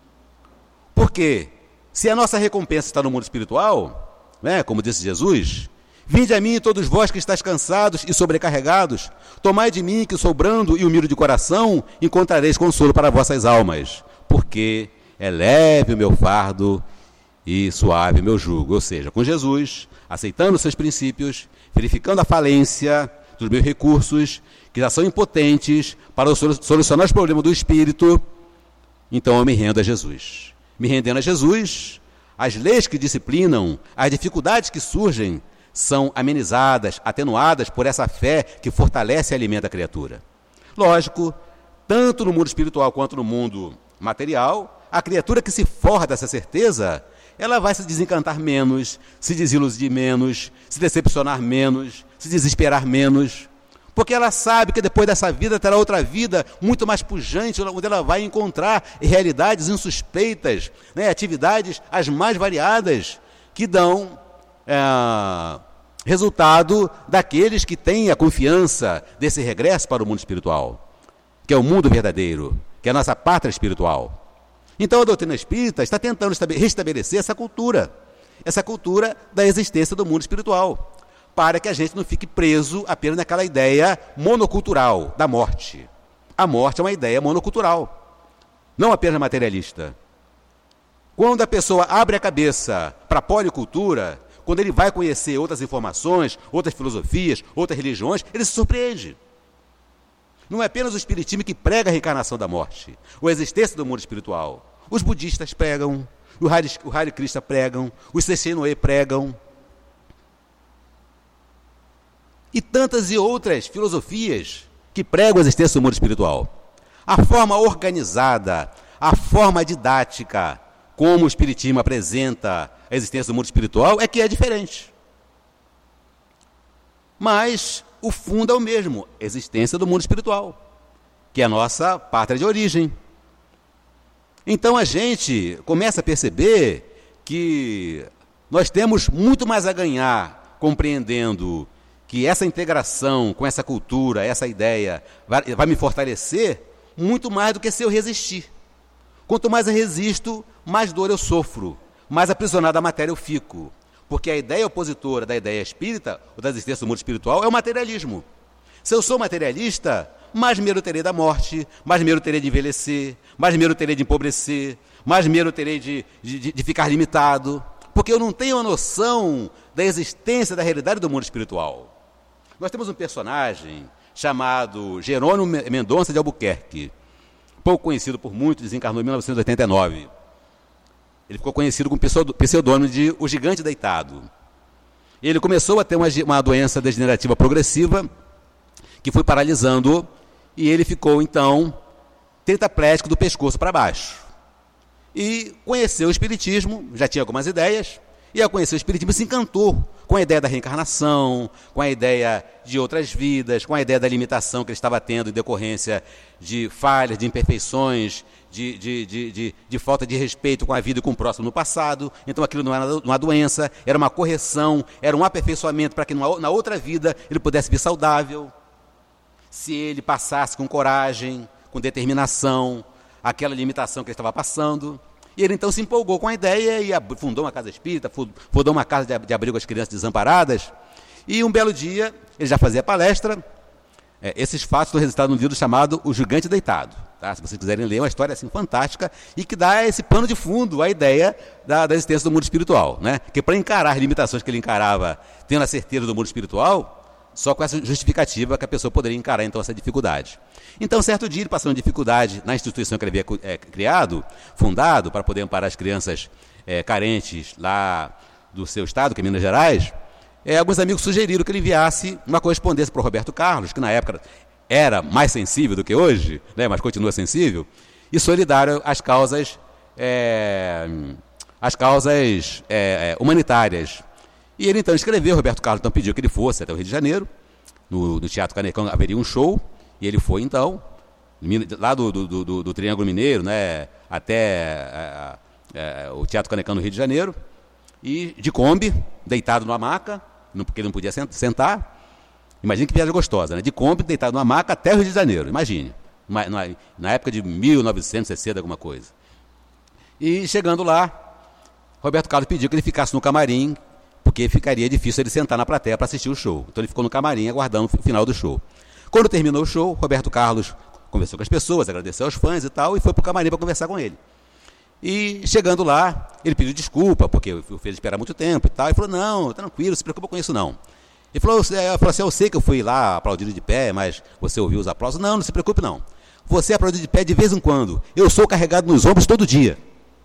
Porque se a nossa recompensa está no mundo espiritual, né, como disse Jesus, vinde a mim todos vós que estáis cansados e sobrecarregados, tomai de mim que sou brando e humilde de coração, encontrareis consolo para vossas almas, porque é leve o meu fardo e suave o meu jugo. Ou seja, com Jesus, aceitando os seus princípios, verificando a falência dos meus recursos, que já são impotentes para solucionar os problemas do espírito, então eu me rendo a Jesus. Me rendendo a Jesus, as leis que disciplinam, as dificuldades que surgem, são amenizadas, atenuadas por essa fé que fortalece e alimenta a criatura. Lógico, tanto no mundo espiritual quanto no mundo material, a criatura que se forra dessa certeza, ela vai se desencantar menos, se desiludir menos, se decepcionar menos, se desesperar menos, Porque ela sabe que depois dessa vida terá outra vida muito mais pujante, onde ela vai encontrar realidades insuspeitas, né, atividades as mais variadas, que dão é, resultado daqueles que têm a confiança desse regresso para o mundo espiritual, que é o mundo verdadeiro, que é a nossa pátria espiritual. Então a doutrina espírita está tentando restabelecer essa cultura, essa cultura da existência do mundo espiritual, para que a gente não fique preso apenas naquela ideia monocultural da morte. A morte é uma ideia monocultural, não apenas materialista. Quando a pessoa abre a cabeça para a policultura, quando ele vai conhecer outras informações, outras filosofias, outras religiões, ele se surpreende. Não é apenas o espiritismo que prega a reencarnação da morte, ou a existência do mundo espiritual. Os budistas pregam, o Hare, o Hare Krishna pregam, os Sessenoe pregam, e tantas e outras filosofias que pregam a existência do mundo espiritual. A forma organizada, a forma didática, como o espiritismo apresenta a existência do mundo espiritual, é que é diferente. Mas o fundo é o mesmo, a existência do mundo espiritual, que é a nossa pátria de origem. Então a gente começa a perceber que nós temos muito mais a ganhar compreendendo que essa integração com essa cultura, essa ideia, vai, vai me fortalecer muito mais do que se eu resistir. Quanto mais eu resisto, mais dor eu sofro, mais aprisionado à matéria eu fico. Porque a ideia opositora da ideia espírita, ou da existência do mundo espiritual, é o materialismo. Se eu sou materialista, mais medo terei da morte, mais medo terei de envelhecer, mais medo terei de empobrecer, mais medo terei de, de, de ficar limitado, porque eu não tenho a noção da existência, da realidade do mundo espiritual. Nós temos um personagem chamado Jerônimo Mendonça de Albuquerque, pouco conhecido por muitos, desencarnou em mil novecentos e oitenta e nove. Ele ficou conhecido com o pseudônimo de O Gigante Deitado. Ele começou a ter uma, uma doença degenerativa progressiva que foi paralisando-o, e ele ficou, então, tetraplégico do pescoço para baixo. E conheceu o espiritismo, já tinha algumas ideias, e ao conhecer o espiritismo se encantou com a ideia da reencarnação, com a ideia de outras vidas, com a ideia da limitação que ele estava tendo em decorrência de falhas, de imperfeições, de, de, de, de, de falta de respeito com a vida e com o próximo no passado. Então aquilo não era uma doença, era uma correção, era um aperfeiçoamento para que na outra vida ele pudesse vir saudável. Se ele passasse com coragem, com determinação, aquela limitação que ele estava passando. E ele então se empolgou com a ideia e fundou uma casa espírita, fundou uma casa de abrigo às crianças desamparadas. E um belo dia, ele já fazia palestra. É, esses fatos estão registrados num livro chamado O Gigante Deitado. Tá? Se vocês quiserem ler, é uma história assim fantástica e que dá esse pano de fundo à ideia da, da existência do mundo espiritual. Né? Que para encarar as limitações que ele encarava, tendo a certeza do mundo espiritual, só com essa justificativa que a pessoa poderia encarar então essa dificuldade. Então, certo dia, ele passando dificuldade na instituição que ele havia é, criado, fundado, para poder amparar as crianças é, carentes lá do seu estado, que é Minas Gerais, é, alguns amigos sugeriram que ele enviasse uma correspondência para o Roberto Carlos, que na época era mais sensível do que hoje, né, mas continua sensível, e solidário às causas, é, às causas é, humanitárias. E ele então escreveu, o Roberto Carlos então pediu que ele fosse até o Rio de Janeiro, no, no Teatro Canecão haveria um show, e ele foi então, lá do, do, do, do Triângulo Mineiro, né, até é, é, o Teatro Canecão no Rio de Janeiro, e de Kombi, deitado numa maca, porque ele não podia sentar. Imagine que viagem gostosa, né? De Kombi, deitado numa maca até o Rio de Janeiro, imagine, na, na, na época de mil novecentos e sessenta, alguma coisa. E chegando lá, Roberto Carlos pediu que ele ficasse no camarim, porque ficaria difícil ele sentar na plateia para assistir o show. Então ele ficou no camarim aguardando o final do show. Quando terminou o show, Roberto Carlos conversou com as pessoas, agradeceu aos fãs e tal, e foi para o camarim para conversar com ele. E chegando lá, ele pediu desculpa, porque o fez esperar muito tempo e tal, e falou, não, tranquilo, não se preocupa com isso não. Ele falou, eu falou assim, eu sei que eu fui lá aplaudido de pé, mas você ouviu os aplausos. Não, não se preocupe não. Você é aplaudido de pé de vez em quando. Eu sou carregado nos ombros todo dia.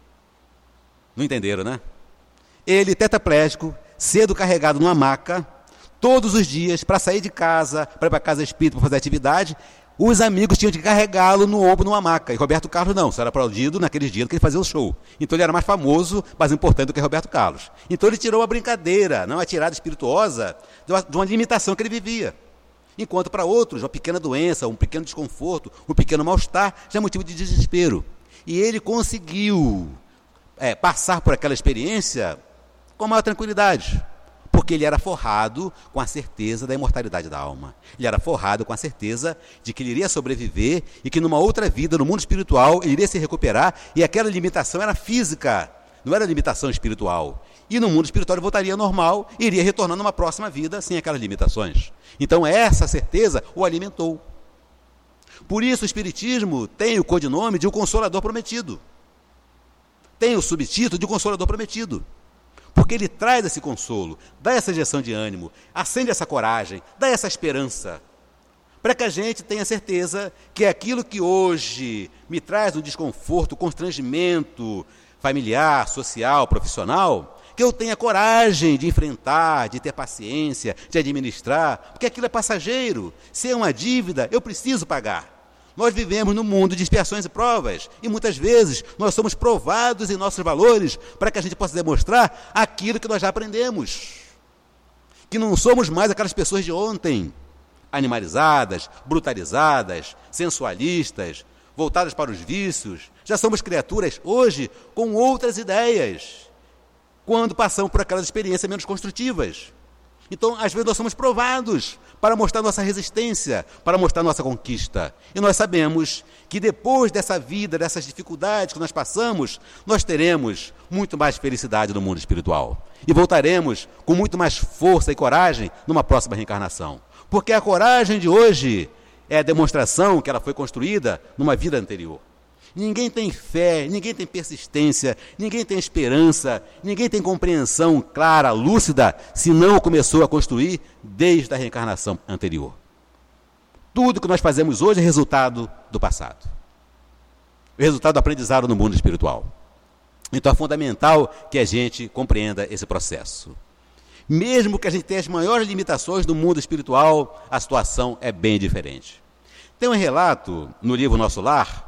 Não entenderam, né? Ele, tetraplégico, cedo carregado numa maca, todos os dias, para sair de casa, para ir para a casa espírita, para fazer atividade, os amigos tinham de carregá-lo no ombro numa maca. E Roberto Carlos não, só era aplaudido naqueles dias que ele fazia o show. Então ele era mais famoso, mais importante do que Roberto Carlos. Então ele tirou uma brincadeira, não uma tirada espirituosa, de uma, de uma limitação que ele vivia. Enquanto para outros, uma pequena doença, um pequeno desconforto, um pequeno mal-estar já é motivo de desespero. E ele conseguiu é, passar por aquela experiência com maior tranquilidade, porque ele era forrado com a certeza da imortalidade da alma. Ele era forrado com a certeza de que ele iria sobreviver e que numa outra vida, no mundo espiritual, ele iria se recuperar, e aquela limitação era física, não era limitação espiritual. E no mundo espiritual ele voltaria ao normal e iria retornar numa próxima vida sem aquelas limitações. Então essa certeza o alimentou. Por isso o Espiritismo tem o codinome de o Consolador Prometido. Tem o subtítulo de o Consolador Prometido. Porque ele traz esse consolo, dá essa injeção de ânimo, acende essa coragem, dá essa esperança, para que a gente tenha certeza que aquilo que hoje me traz um desconforto, constrangimento familiar, social, profissional, que eu tenha coragem de enfrentar, de ter paciência, de administrar, porque aquilo é passageiro. Se é uma dívida, eu preciso pagar. Nós vivemos num mundo de expiações e provas, e muitas vezes nós somos provados em nossos valores para que a gente possa demonstrar aquilo que nós já aprendemos. Que não somos mais aquelas pessoas de ontem, animalizadas, brutalizadas, sensualistas, voltadas para os vícios. Já somos criaturas hoje com outras ideias, quando passamos por aquelas experiências menos construtivas. Então, às vezes, nós somos provados para mostrar nossa resistência, para mostrar nossa conquista. E nós sabemos que depois dessa vida, dessas dificuldades que nós passamos, nós teremos muito mais felicidade no mundo espiritual. E voltaremos com muito mais força e coragem numa próxima reencarnação. Porque a coragem de hoje é a demonstração que ela foi construída numa vida anterior. Ninguém tem fé, ninguém tem persistência, ninguém tem esperança, ninguém tem compreensão clara, lúcida, se não começou a construir desde a reencarnação anterior. Tudo que nós fazemos hoje é resultado do passado. O resultado do aprendizado no mundo espiritual. Então é fundamental que a gente compreenda esse processo. Mesmo que a gente tenha as maiores limitações do mundo espiritual, a situação é bem diferente. Tem um relato no livro Nosso Lar.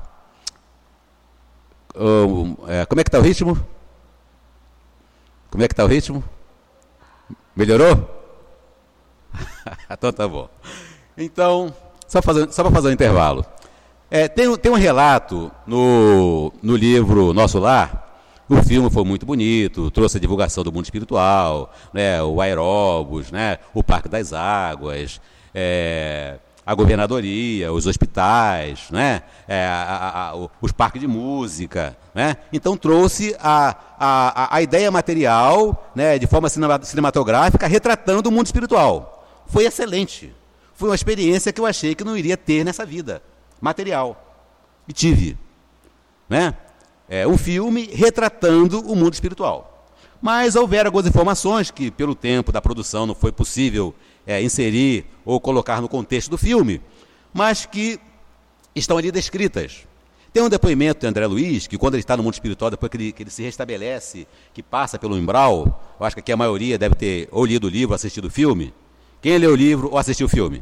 Uh, é, como é que está o ritmo? Como é que está o ritmo? Melhorou? Então tá bom. Então, só, fazer, só para fazer um intervalo. É, tem, tem um relato no, no livro Nosso Lar. O filme foi muito bonito, trouxe a divulgação do mundo espiritual, né, o Aeróbus, né, o Parque das Águas, é, a governadoria, os hospitais, né? é, a, a, a, os parques de música. Né? Então trouxe a, a, a ideia material, né, de forma cinematográfica, retratando o mundo espiritual. Foi excelente. Foi uma experiência que eu achei que não iria ter nessa vida material. E tive. Né? É, um filme retratando o mundo espiritual. Mas houveram algumas informações que, pelo tempo da produção, não foi possível É, inserir ou colocar no contexto do filme, mas que estão ali descritas. Tem um depoimento de André Luiz, que quando ele está no mundo espiritual, depois que ele, que ele se restabelece, que passa pelo umbral, eu acho que aqui a maioria deve ter ou lido o livro ou assistido o filme. Quem leu o livro ou assistiu o filme?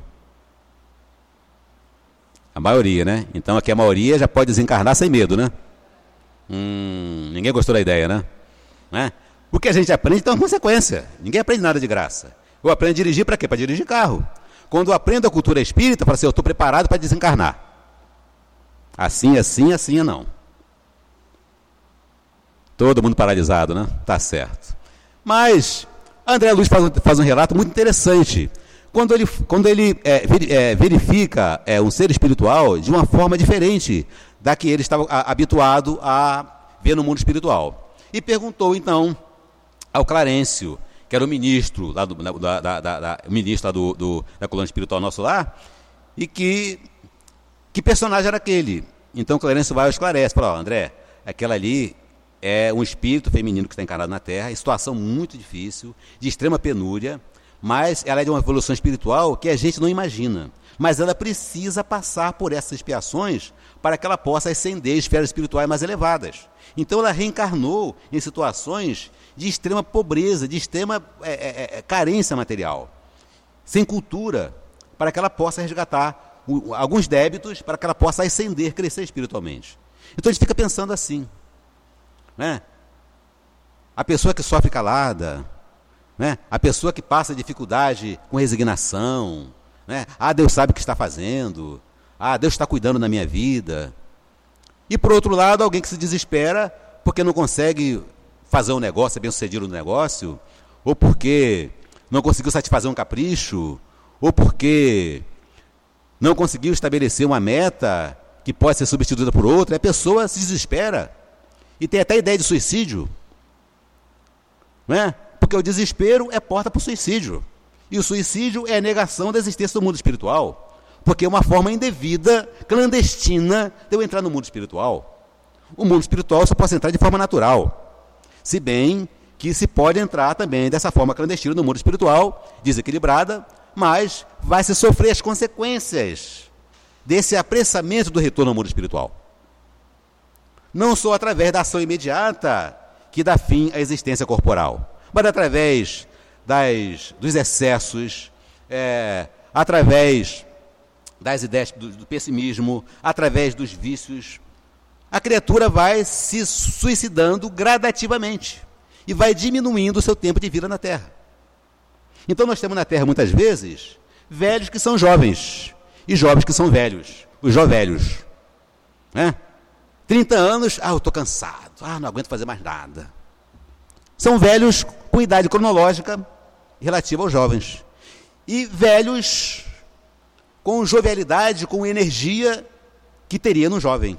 A maioria, né? Então aqui a maioria já pode desencarnar sem medo, né? Hum, ninguém gostou da ideia, né? né? O que a gente aprende tem uma consequência. Ninguém aprende nada de graça. Eu aprendo a dirigir para quê? Para dirigir carro. Quando eu aprendo a cultura espírita, para assim, eu estou preparado para desencarnar. Assim, assim, assim, não. Todo mundo paralisado, né? Tá certo. Mas André Luiz faz um, faz um relato muito interessante. Quando ele, quando ele é, verifica é, um ser espiritual de uma forma diferente da que ele estava a, habituado a ver no mundo espiritual. E perguntou, então, ao Clarencio, que era o ministro lá do, da, da, da, da, ministro lá do, do, da coluna espiritual Nosso Lar, e que, que personagem era aquele. Então Clarencio vai e esclarece, fala, ó, André, aquela ali é um espírito feminino que está encarnado na Terra, em situação muito difícil, de extrema penúria, mas ela é de uma evolução espiritual que a gente não imagina. Mas ela precisa passar por essas expiações para que ela possa ascender esferas espirituais mais elevadas. Então ela reencarnou em situações de extrema pobreza, de extrema é, é, carência material, sem cultura, para que ela possa resgatar o, alguns débitos, para que ela possa ascender, crescer espiritualmente. Então a gente fica pensando assim, né? A pessoa que sofre calada, né? A pessoa que passa dificuldade com resignação, né? Ah, Deus sabe o que está fazendo. Ah, Deus está cuidando da minha vida. E, por outro lado, alguém que se desespera porque não consegue fazer um negócio, ser bem-sucedido no negócio, ou porque não conseguiu satisfazer um capricho, ou porque não conseguiu estabelecer uma meta que pode ser substituída por outra. A pessoa se desespera e tem até ideia de suicídio, não é? Porque o desespero é porta para o suicídio. E o suicídio é a negação da existência do mundo espiritual, porque é uma forma indevida, clandestina, de eu entrar no mundo espiritual. O mundo espiritual só pode entrar de forma natural, se bem que se pode entrar também dessa forma clandestina no mundo espiritual, desequilibrada, mas vai se sofrer as consequências desse apressamento do retorno ao mundo espiritual. Não só através da ação imediata que dá fim à existência corporal, mas através das, dos excessos, é, através das ideias do, do pessimismo, através dos vícios. A criatura vai se suicidando gradativamente e vai diminuindo o seu tempo de vida na Terra. Então nós temos na Terra, muitas vezes, velhos que são jovens e jovens que são velhos, os jovelhos. Né? trinta anos, ah, eu estou cansado, ah, não aguento fazer mais nada. São velhos com idade cronológica relativa aos jovens. E velhos com jovialidade, com energia que teria no jovem.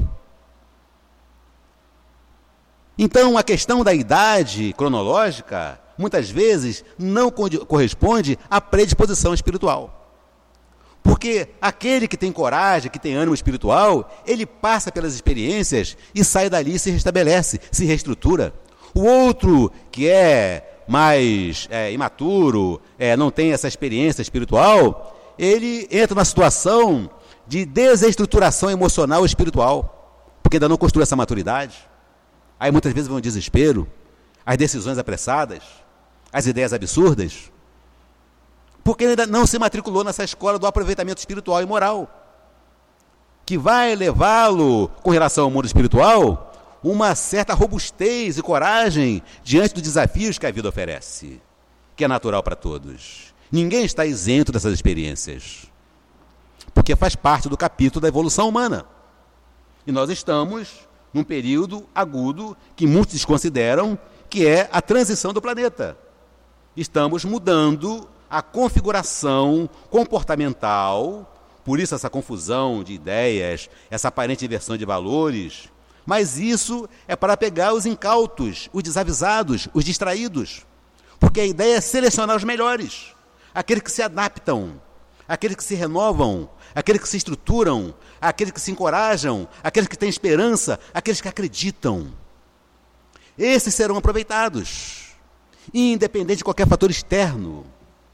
Então, a questão da idade cronológica, muitas vezes, não corresponde à predisposição espiritual. Porque aquele que tem coragem, que tem ânimo espiritual, ele passa pelas experiências e sai dali e se restabelece, se reestrutura. O outro, que é mais é, imaturo, é, não tem essa experiência espiritual, ele entra numa situação de desestruturação emocional e espiritual, porque ainda não construiu essa maturidade. Aí muitas vezes vem o desespero, as decisões apressadas, as ideias absurdas, porque ele ainda não se matriculou nessa escola do aproveitamento espiritual e moral, que vai levá-lo, com relação ao mundo espiritual, uma certa robustez e coragem diante dos desafios que a vida oferece, que é natural para todos. Ninguém está isento dessas experiências, porque faz parte do capítulo da evolução humana. E nós estamos num período agudo que muitos desconsideram, que é a transição do planeta. Estamos mudando a configuração comportamental, por isso essa confusão de ideias, essa aparente inversão de valores, mas isso é para pegar os incautos, os desavisados, os distraídos, porque a ideia é selecionar os melhores, aqueles que se adaptam, aqueles que se renovam, aqueles que se estruturam, aqueles que se encorajam, aqueles que têm esperança, aqueles que acreditam. Esses serão aproveitados, independente de qualquer fator externo,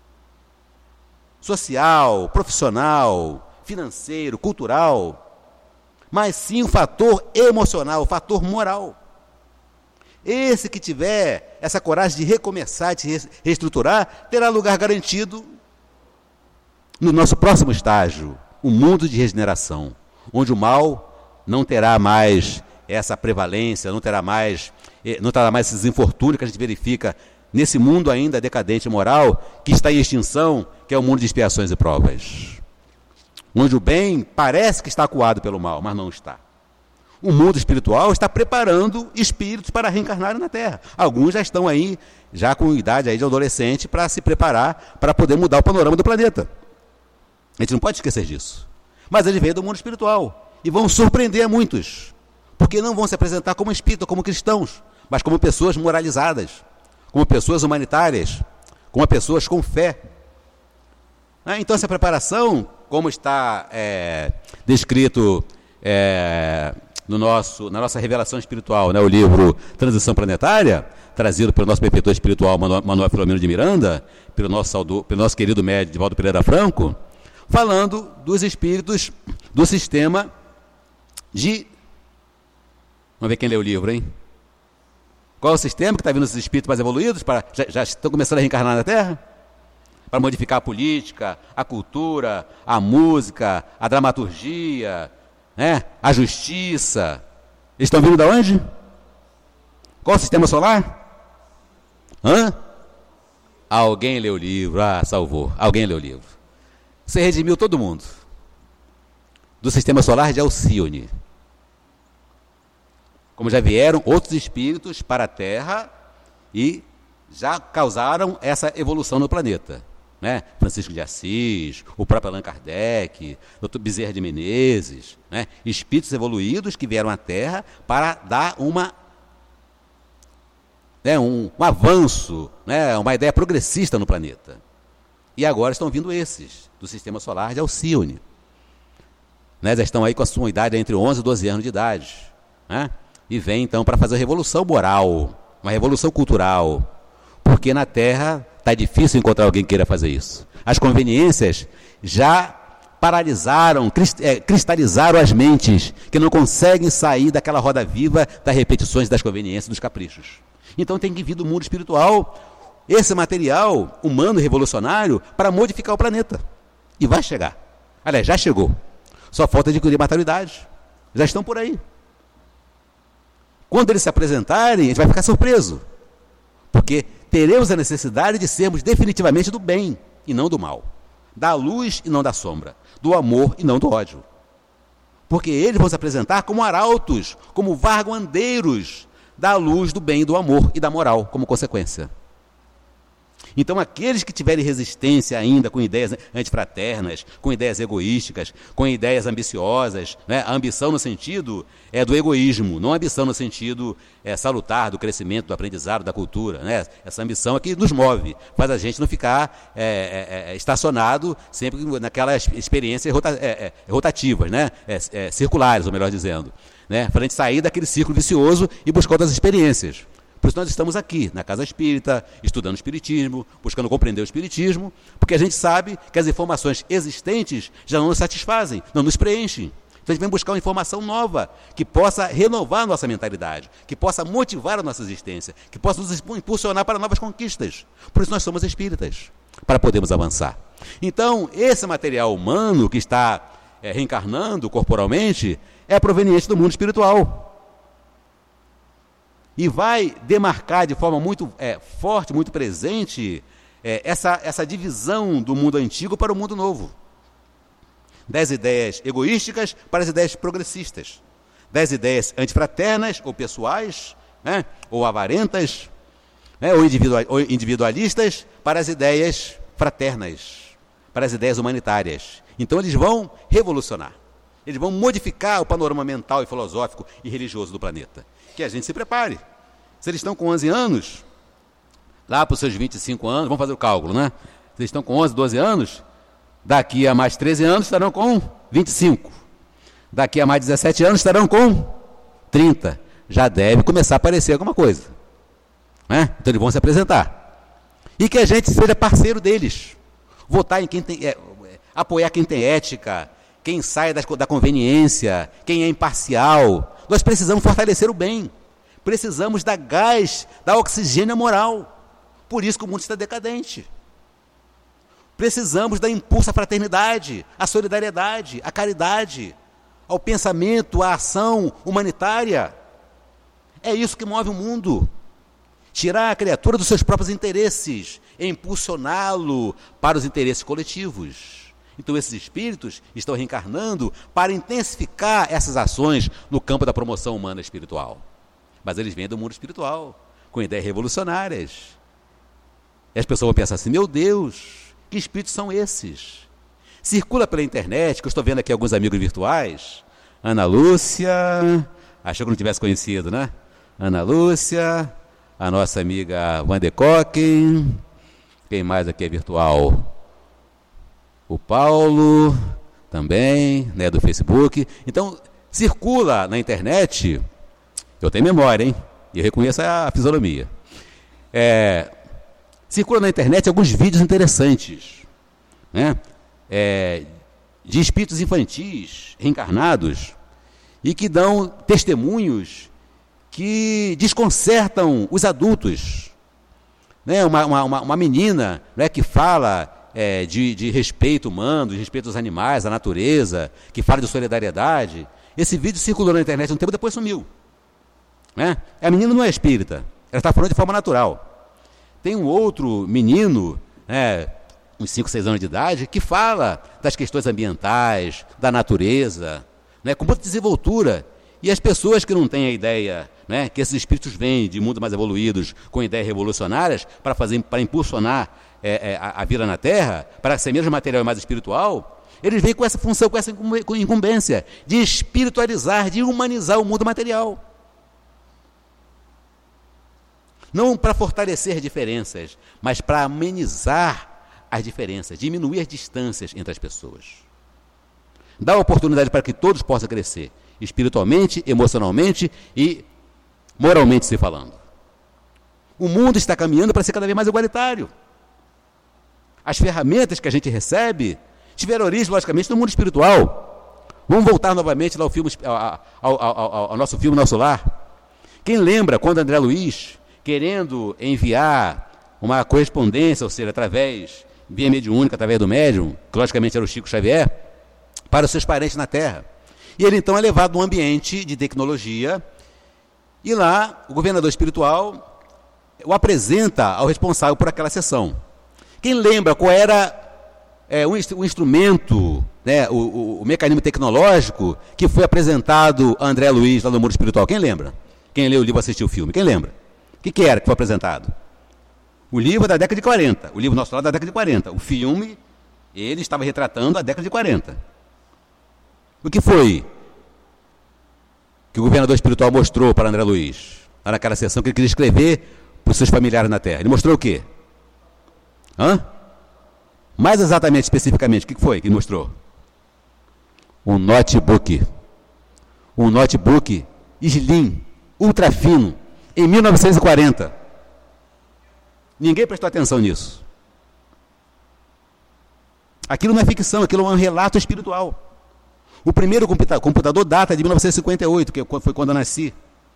social, profissional, financeiro, cultural, mas sim o fator emocional, o fator moral. Esse que tiver essa coragem de recomeçar, de reestruturar, terá lugar garantido no nosso próximo estágio, o mundo de regeneração, onde o mal não terá mais essa prevalência, não terá mais, não terá mais esses infortúnios que a gente verifica nesse mundo ainda decadente e moral, que está em extinção, que é o mundo de expiações e provas. Onde o bem parece que está acuado pelo mal, mas não está. O mundo espiritual está preparando espíritos para reencarnarem na Terra. Alguns já estão aí, já com idade aí de adolescente, para se preparar, para poder mudar o panorama do planeta. A gente não pode esquecer disso. Mas eles vêm do mundo espiritual e vão surpreender a muitos, porque não vão se apresentar como espíritos, como cristãos, mas como pessoas moralizadas, como pessoas humanitárias, como pessoas com fé. Então essa preparação, como está é, descrito é, no nosso, na nossa revelação espiritual, né, o livro Transição Planetária, trazido pelo nosso benfeitor espiritual Manuel Filomeno de Miranda, pelo nosso, saudo, pelo nosso querido médico Divaldo Pereira Franco, falando dos espíritos do sistema de... Vamos ver quem lê o livro, hein? Qual é o sistema que está vindo os espíritos mais evoluídos? Para, já, já estão começando a reencarnar na Terra? Para modificar a política, a cultura, a música, a dramaturgia, né? A justiça. Eles estão vindo de onde? Qual o sistema solar? Hã? Alguém leu o livro. Ah, salvou. Alguém leu o livro. você redimiu todo mundo do sistema solar de Alcíone. Como já vieram outros espíritos para a Terra e já causaram essa evolução no planeta. Né? Francisco de Assis, o próprio Allan Kardec, doutor Bezerra de Menezes, né? Espíritos evoluídos que vieram à Terra para dar uma, né, um, um avanço, né, uma ideia progressista no planeta. E agora estão vindo esses, do sistema solar de Alcíone. Né? Já estão aí com a sua idade entre onze e doze anos de idade. Né? E vêm então para fazer a revolução moral, uma revolução cultural. Porque na Terra está difícil encontrar alguém que queira fazer isso. As conveniências já paralisaram, cristalizaram as mentes, que não conseguem sair daquela roda viva das repetições das conveniências, dos caprichos. Então tem que vir do mundo espiritual esse material humano revolucionário para modificar o planeta. E vai chegar. Aliás, já chegou. Só falta adquirir maturidade. Já estão por aí. Quando eles se apresentarem, a gente vai ficar surpreso. Porque teremos a necessidade de sermos definitivamente do bem e não do mal. Da luz e não da sombra. Do amor e não do ódio. Porque eles vão se apresentar como arautos, como varguandeiros da luz, do bem, do amor e da moral, como consequência. Então, aqueles que tiverem resistência ainda com ideias antifraternas, com ideias egoísticas, com ideias ambiciosas, né? A ambição no sentido é do egoísmo, não a ambição no sentido é, salutar do crescimento, do aprendizado, da cultura. Né? Essa ambição é que nos move, faz a gente não ficar é, é, é, estacionado sempre naquelas experiências rota, é, é, rotativas, né? é, é, circulares, ou melhor dizendo. Né? Para a gente sair daquele círculo vicioso e buscar outras experiências. Por isso nós estamos aqui, na Casa Espírita, estudando o Espiritismo, buscando compreender o Espiritismo, porque a gente sabe que as informações existentes já não nos satisfazem, não nos preenchem. Então a gente vem buscar uma informação nova, que possa renovar a nossa mentalidade, que possa motivar a nossa existência, que possa nos impulsionar para novas conquistas. Por isso nós somos espíritas, para podermos avançar. Então, esse material humano que está é, reencarnando corporalmente é proveniente do mundo espiritual. E vai demarcar de forma muito é, forte, muito presente, é, essa, essa divisão do mundo antigo para o mundo novo. Das ideias egoísticas para as ideias progressistas. Das ideias antifraternas ou pessoais, né, ou avarentas, né, ou, individual, ou individualistas, para as ideias fraternas, para as ideias humanitárias. Então eles vão revolucionar. Eles vão modificar o panorama mental e filosófico e religioso do planeta. Que a gente se prepare. Se eles estão com onze anos, lá para os seus vinte e cinco anos, vamos fazer o cálculo, né? Se eles estão com onze, doze anos, daqui a mais treze anos estarão com vinte e cinco. Daqui a mais dezessete anos estarão com trinta. Já deve começar a aparecer alguma coisa. Né? Então eles vão se apresentar. E que a gente seja parceiro deles. Votar em quem tem... É, apoiar quem tem ética, quem sai da, da conveniência, quem é imparcial. Nós precisamos fortalecer o bem. Precisamos da gás, da oxigênio moral. Por isso que o mundo está decadente. Precisamos da impulso à fraternidade, à solidariedade, à caridade, ao pensamento, à ação humanitária. É isso que move o mundo. Tirar a criatura dos seus próprios interesses e impulsioná-lo para os interesses coletivos. Então esses espíritos estão reencarnando para intensificar essas ações no campo da promoção humana espiritual. Mas eles vêm do mundo espiritual, com ideias revolucionárias. E as pessoas vão pensar assim, meu Deus, que espíritos são esses? Circula pela internet, que eu estou vendo aqui alguns amigos virtuais. Ana Lúcia, achou que não tivesse conhecido, né? Ana Lúcia, a nossa amiga Van de Kocken, quem mais aqui é virtual? O Paulo, também, né, do Facebook. Então, circula na internet, eu tenho memória, hein? E eu reconheço a fisionomia. É, circula na internet alguns vídeos interessantes, né? É, de espíritos infantis reencarnados e que dão testemunhos que desconcertam os adultos. Né? Uma, uma, uma menina, né, que fala... É, de, de respeito humano, de respeito aos animais, à natureza, que fala de solidariedade. Esse vídeo circulou na internet um tempo, depois sumiu. Né? A menina não é espírita, ela está falando de forma natural. Tem um outro menino, né, uns cinco, seis anos de idade, que fala das questões ambientais, da natureza, né, com muita desenvoltura. E as pessoas que não têm a ideia, né, que esses espíritos vêm de mundos mais evoluídos, com ideias revolucionárias, para fazer, para impulsionar é, é, a, a vida na Terra, para ser menos material e mais espiritual, eles vêm com essa função, com essa incumbência de espiritualizar, de humanizar o mundo material. Não para fortalecer diferenças, mas para amenizar as diferenças, diminuir as distâncias entre as pessoas. Dar oportunidade para que todos possam crescer, espiritualmente, emocionalmente e moralmente se falando. O mundo está caminhando para ser cada vez mais igualitário. As ferramentas que a gente recebe tiveram origem, logicamente, no mundo espiritual. Vamos voltar novamente lá ao, filme, ao, ao, ao, ao nosso filme Nosso Lar. Quem lembra quando André Luiz, querendo enviar uma correspondência, ou seja, através, via mediúnica, através do médium, que logicamente era o Chico Xavier, para os seus parentes na Terra. E ele então é levado num ambiente de tecnologia, e lá o governador espiritual o apresenta ao responsável por aquela sessão. Quem lembra qual era é, o, o instrumento, né, o, o, o mecanismo tecnológico que foi apresentado a André Luiz lá no mundo espiritual? Quem lembra? Quem leu o livro, assistiu o filme? Quem lembra? O que, que era que foi apresentado? O livro é da década de quarenta, o livro Nosso Lar é da década de quarenta. O filme, ele estava retratando a década de quarenta. O que foi que o governador espiritual mostrou para André Luiz, lá naquela sessão que ele queria escrever para os seus familiares na Terra? Ele mostrou o quê? Hã? Mais exatamente, especificamente, o que foi que ele mostrou? Um notebook. Um notebook slim, ultra fino, em mil novecentos e quarenta. Ninguém prestou atenção nisso. Aquilo não é ficção, aquilo é um relato espiritual. O primeiro computador data de mil novecentos e cinquenta e oito, que foi quando eu nasci.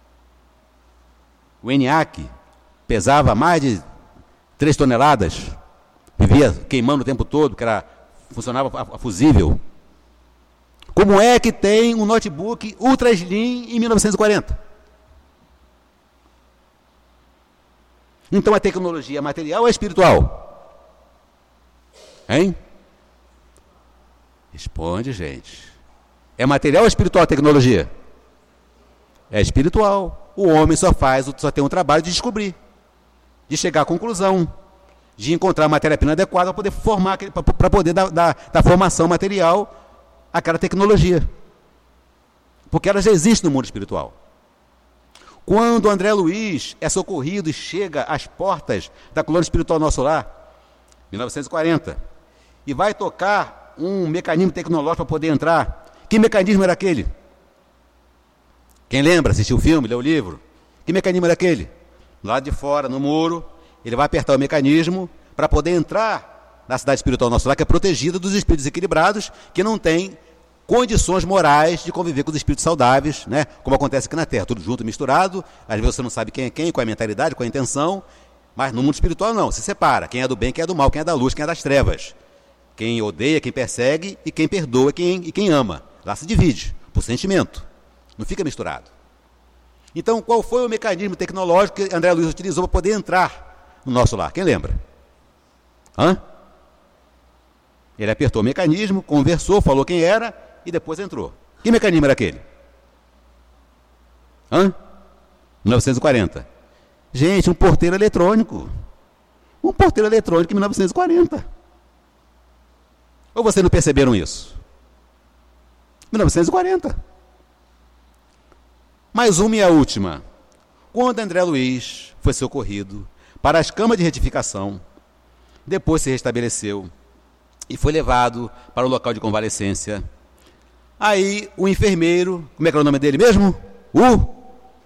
O ENIAC pesava mais de três toneladas, vivia queimando o tempo todo, que era, funcionava a fusível. Como é que tem um notebook ultra slim em mil novecentos e quarenta? Então a tecnologia material ou é espiritual? Hein? Responde, gente. É material ou espiritual a tecnologia? É espiritual. O homem só faz, só tem um trabalho de descobrir, de chegar à conclusão, de encontrar a matéria-prima adequada para poder formar, para poder dar, dar, dar formação material àquela tecnologia. Porque ela já existe no mundo espiritual. Quando André Luiz é socorrido e chega às portas da colônia espiritual Nosso Lar, mil novecentos e quarenta, e vai tocar um mecanismo tecnológico para poder entrar. Que mecanismo era aquele? Quem lembra? Assistiu o filme, leu o livro? Que mecanismo era aquele? Lá de fora, no muro, ele vai apertar o mecanismo para poder entrar na cidade espiritual Nosso Lar, que é protegida dos espíritos equilibrados, que não tem condições morais de conviver com os espíritos saudáveis, né? Como acontece aqui na Terra, tudo junto, misturado. Às vezes você não sabe quem é quem, qual é a mentalidade, qual é a intenção, mas no mundo espiritual não, se separa. Quem é do bem, quem é do mal, quem é da luz, quem é das trevas. Quem odeia, quem persegue, e quem perdoa quem, e quem ama. Lá se divide, por sentimento. Não fica misturado. Então, qual foi o mecanismo tecnológico que André Luiz utilizou para poder entrar no Nosso Lar? Quem lembra? Hã? Ele apertou o mecanismo, conversou, falou quem era e depois entrou. Que mecanismo era aquele? Hã? mil novecentos e quarenta. Gente, um porteiro eletrônico. Um porteiro eletrônico em mil novecentos e quarenta. Ou vocês não perceberam isso? mil novecentos e quarenta. Mais uma e a última. Quando André Luiz foi socorrido para as camas de retificação, depois se restabeleceu e foi levado para o local de convalescência. Aí o enfermeiro, como é que era o nome dele mesmo? O...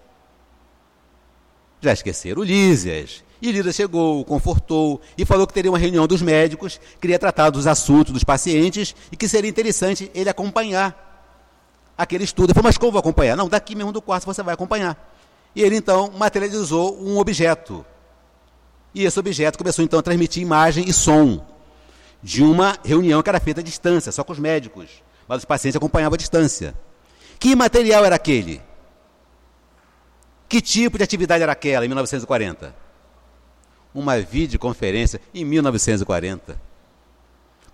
Já esqueceram, o Lísias. E Lísias chegou, o confortou e falou que teria uma reunião dos médicos, queria tratar dos assuntos dos pacientes e que seria interessante ele acompanhar aquele estudo. Ele falou, mas como vou acompanhar? Não, daqui mesmo do quarto você vai acompanhar. E ele então materializou um objeto. E esse objeto começou então a transmitir imagem e som de uma reunião que era feita à distância, só com os médicos. Mas os pacientes acompanhavam à distância. Que material era aquele? Que tipo de atividade era aquela em mil novecentos e quarenta? Uma videoconferência em mil novecentos e quarenta.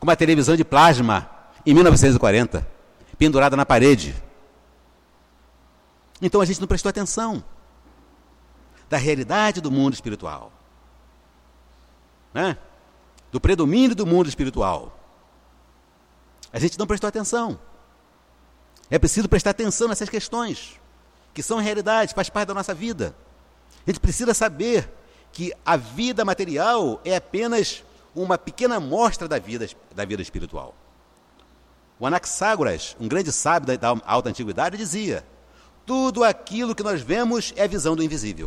com uma televisão de plasma em mil novecentos e quarenta, pendurada na parede. Então a gente não prestou atenção da realidade do mundo espiritual, né? Do predomínio do mundo espiritual. A gente não prestou atenção. É preciso prestar atenção nessas questões, que são realidades, faz parte da nossa vida. A gente precisa saber que a vida material é apenas uma pequena amostra da vida, da vida espiritual. O Anaxágoras, um grande sábio da, da alta antiguidade, dizia: tudo aquilo que nós vemos é a visão do invisível.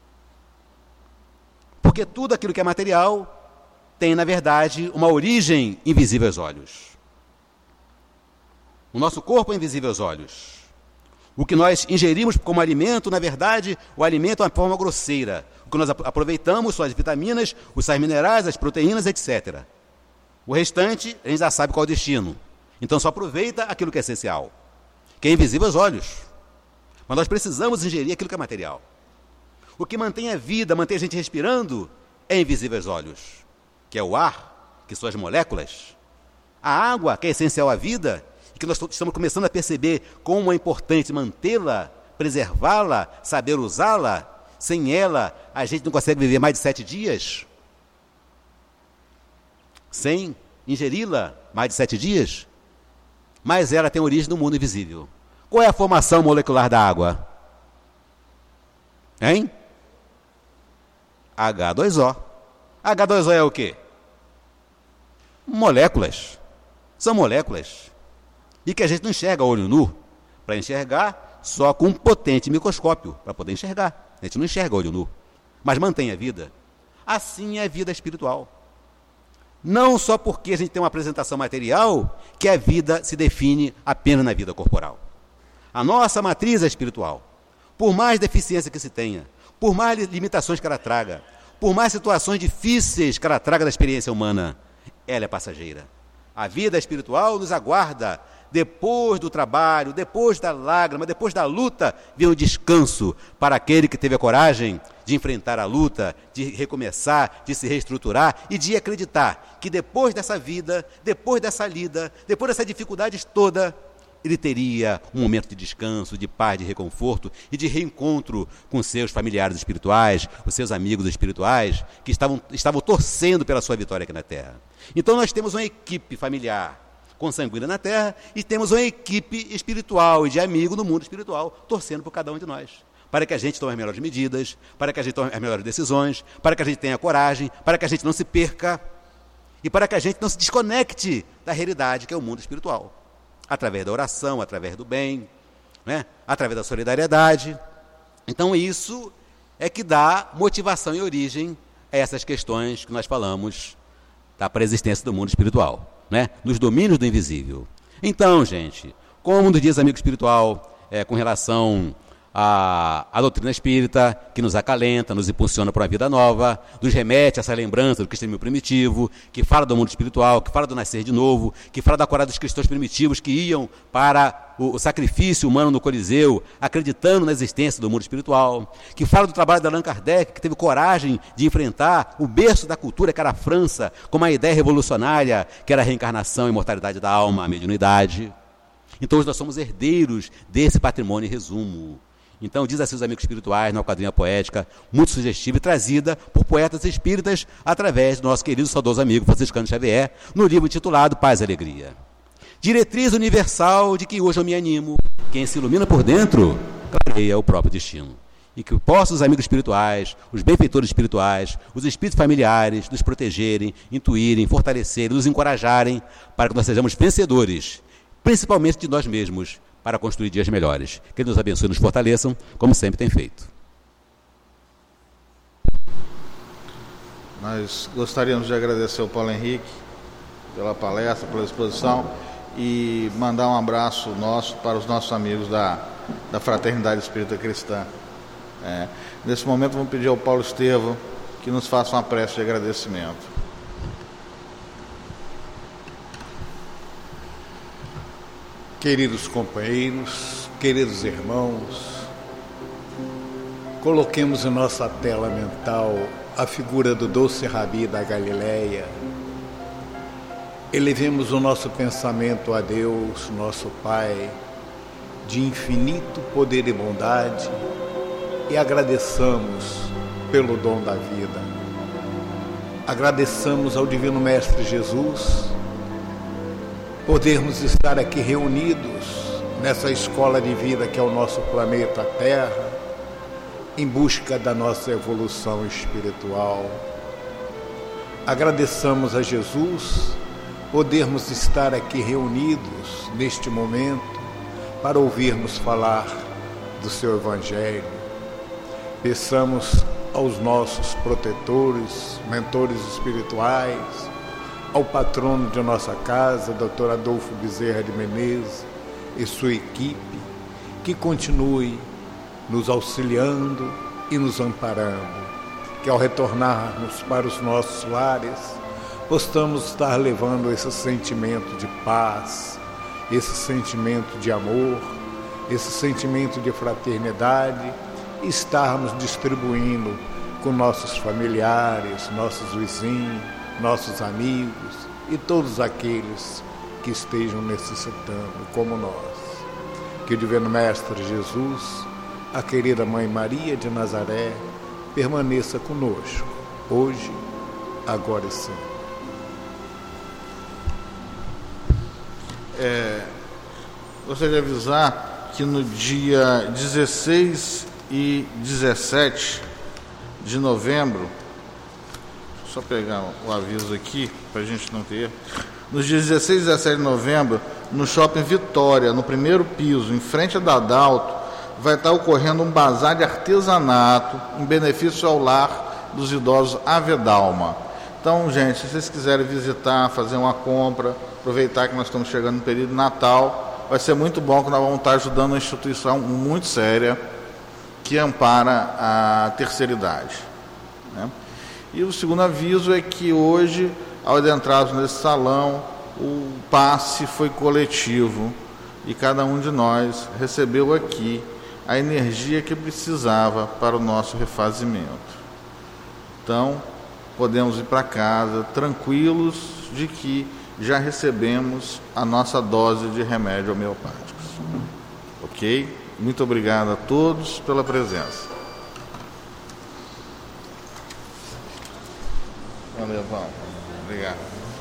Porque tudo aquilo que é material tem, na verdade, uma origem invisível aos olhos. O nosso corpo é invisível aos olhos. O que nós ingerimos como alimento, na verdade, o alimento é uma forma grosseira. O que nós aproveitamos são as vitaminas, os sais minerais, as proteínas, etcétera. O restante, a gente já sabe qual é o destino. Então só aproveita aquilo que é essencial, que é invisível aos olhos. Mas nós precisamos ingerir aquilo que é material. O que mantém a vida, mantém a gente respirando, é invisível aos olhos, que é o ar, que são as moléculas. A água, que é essencial à vida, e que nós estamos começando a perceber como é importante mantê-la, preservá-la, saber usá-la. Sem ela, a gente não consegue viver mais de sete dias. Sem ingeri-la mais de sete dias. Mas ela tem origem no mundo invisível. Qual é a formação molecular da água? Hein? H dois O. H dois O é o quê? Moléculas. São moléculas. E que a gente não enxerga a olho nu. Para enxergar, só com um potente microscópio, para poder enxergar. A gente não enxerga a olho nu, mas mantém a vida. Assim é a vida espiritual. Não só porque a gente tem uma apresentação material, que a vida se define apenas na vida corporal. A nossa matriz é espiritual. Por mais deficiência que se tenha, por mais limitações que ela traga, por mais situações difíceis que ela traga da experiência humana, ela é passageira. A vida espiritual nos aguarda. Depois do trabalho, depois da lágrima, depois da luta, vem o descanso para aquele que teve a coragem de enfrentar a luta, de recomeçar, de se reestruturar e de acreditar que depois dessa vida, depois dessa lida, depois dessa dificuldade toda, ele teria um momento de descanso, de paz, de reconforto e de reencontro com seus familiares espirituais, os seus amigos espirituais, que estavam, estavam torcendo pela sua vitória aqui na Terra. Então nós temos uma equipe familiar consanguínea na Terra e temos uma equipe espiritual e de amigo no mundo espiritual, torcendo por cada um de nós, para que a gente tome as melhores medidas, para que a gente tome as melhores decisões, para que a gente tenha coragem, para que a gente não se perca e para que a gente não se desconecte da realidade que é o mundo espiritual, através da oração, através do bem, né? Através da solidariedade. Então isso é que dá motivação e origem a essas questões que nós falamos da pré-existência do mundo espiritual. Né? Nos domínios do invisível. Então, gente, como nos diz amigo espiritual, é, com relação à, à doutrina espírita, que nos acalenta, nos impulsiona para uma vida nova, nos remete a essa lembrança do cristianismo primitivo, que fala do mundo espiritual, que fala do nascer de novo, que fala da coragem dos cristãos primitivos que iam para o, o sacrifício humano no Coliseu, acreditando na existência do mundo espiritual, que fala do trabalho de Allan Kardec, que teve coragem de enfrentar o berço da cultura, que era a França, com uma ideia revolucionária, que era a reencarnação, a imortalidade da alma, a mediunidade. Então, hoje nós somos herdeiros desse patrimônio em resumo. Então, diz a seus amigos espirituais, na Alquadrinha Poética, muito sugestiva e trazida por poetas espíritas através do nosso querido saudoso amigo Franciscano Xavier, no livro intitulado Paz e Alegria. Diretriz universal de que hoje eu me animo. Quem se ilumina por dentro, clareia o próprio destino. E que possam os amigos espirituais, os benfeitores espirituais, os espíritos familiares nos protegerem, intuírem, fortalecerem, nos encorajarem para que nós sejamos vencedores, principalmente de nós mesmos, para construir dias melhores. Que Ele nos abençoe e nos fortaleçam, como sempre tem feito. Nós gostaríamos de agradecer ao Paulo Henrique pela palestra, pela exposição e mandar um abraço nosso para os nossos amigos da, da Fraternidade Espírita Cristã. É, nesse momento vamos pedir ao Paulo Estevão que nos faça uma prece de agradecimento. Queridos companheiros, queridos irmãos, coloquemos em nossa tela mental a figura do doce Rabi da Galileia, Elevemos o nosso pensamento a Deus, nosso Pai, de infinito poder e bondade, e agradeçamos pelo dom da vida. Agradeçamos ao Divino Mestre Jesus podermos estar aqui reunidos nessa escola de vida que é o nosso planeta Terra, em busca da nossa evolução espiritual. Agradeçamos a Jesus podermos estar aqui reunidos neste momento para ouvirmos falar do seu Evangelho. Peçamos aos nossos protetores, mentores espirituais, ao patrono de nossa casa, doutor Adolfo Bezerra de Menezes, e sua equipe, que continue nos auxiliando e nos amparando, que ao retornarmos para os nossos lares, possamos estar levando esse sentimento de paz, esse sentimento de amor, esse sentimento de fraternidade, e estarmos distribuindo com nossos familiares, nossos vizinhos, nossos amigos e todos aqueles que estejam necessitando, como nós. Que o Divino Mestre Jesus, a querida Mãe Maria de Nazaré, permaneça conosco, hoje, agora e sempre. É, gostaria de avisar que no dia dezesseis e dezessete de novembro, só pegar o aviso aqui para a gente não ter erro. Nos dias dezesseis e dezessete de novembro, no Shopping Vitória, no primeiro piso, em frente a Dadalto, vai estar ocorrendo um bazar de artesanato em benefício ao lar dos idosos Avedalma. Então, gente, se vocês quiserem visitar, fazer uma compra, aproveitar que nós estamos chegando no período de Natal, vai ser muito bom, que nós vamos estar ajudando uma instituição muito séria que ampara a terceira idade, né? E o segundo aviso é que hoje, ao adentrarmos nesse salão, o passe foi coletivo e cada um de nós recebeu aqui a energia que precisava para o nosso refazimento. Então, podemos ir para casa tranquilos de que já recebemos a nossa dose de remédio homeopáticos. Ok? Muito obrigado a todos pela presença. Valeu, Paulo. Obrigado.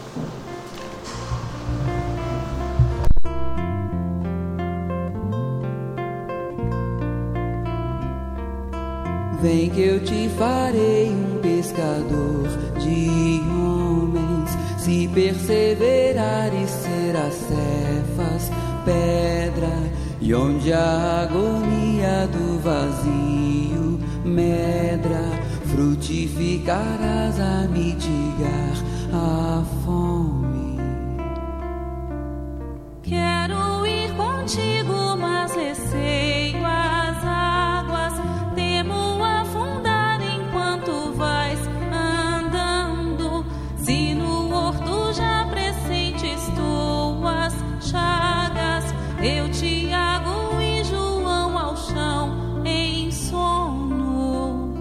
Vem que eu te farei um pescador de homens. Se perseverares, serás Cefas, pedra, e onde a agonia do vazio medra, frutificarás a mitigar a fome. Quero ir contigo, mas receio as águas, temo afundar enquanto vais andando. Se no horto já pressentes tuas chagas, eu, Tiago e João ao chão em sono.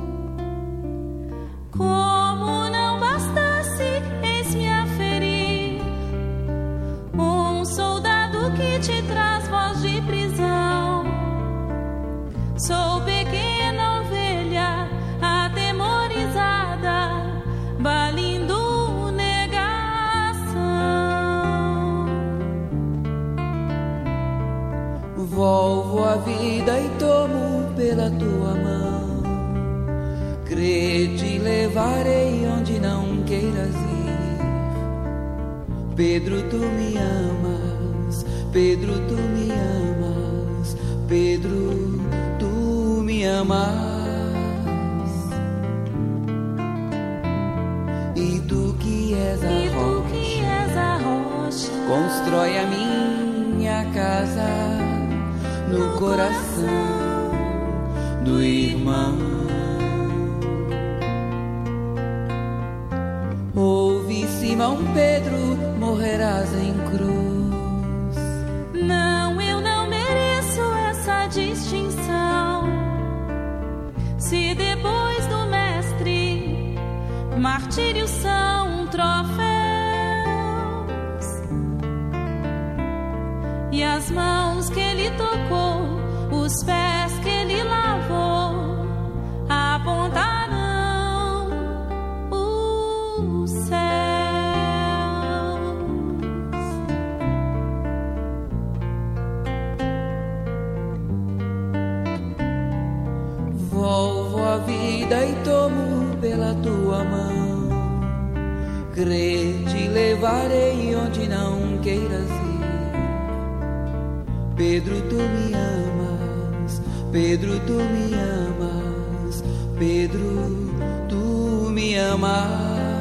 Como não bastasse, eis-me a ferir um soldado que te traz voz de prisão. Sou pequena ovelha atemorizada, balindo negação. Volvo a vida e tomo pela tua mão. Crê, te levarei onde não queiras ir. Pedro, tu me amas. Pedro, tu me amas. Pedro, tu me amas. E tu que és a E tu rocha, que és a rocha, constrói a minha casa no coração do irmão. Ouve, Simão Pedro, morrerás em cruz. Não, eu não mereço essa distinção. Se depois do mestre martírios são troféus, e as mãos que ele tocou, os pés que ele lavou, apontarão os céus. Volvo a vida e tomo pela tua mão. Crer te levarei onde não queiras ir. Pedro, tu me amas, Pedro, tu me amas, Pedro, tu me amas.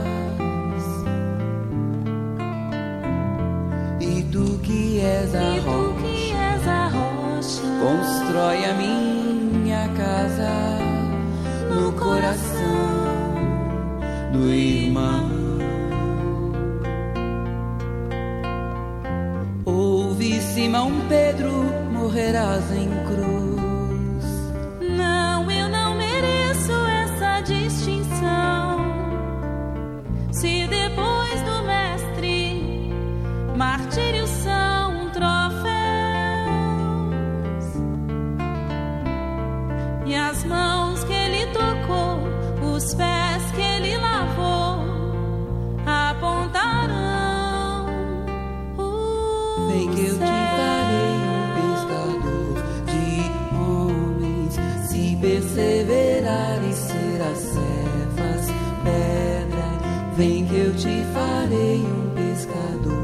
E tu que és a E tu rocha, que és a rocha, constrói a minha casa no coração do irmão. Ouve, Simão Pedro, morrerás em cruz. não, eu não mereço essa distinção. Se depois do mestre, martírios são troféus, e as mãos que ele tocou, os pés que ele lavou, apontarão os Vem que eu te farei um pescador de homens. Se perseverares, serás cefas, pedra. Vem que eu te farei um pescador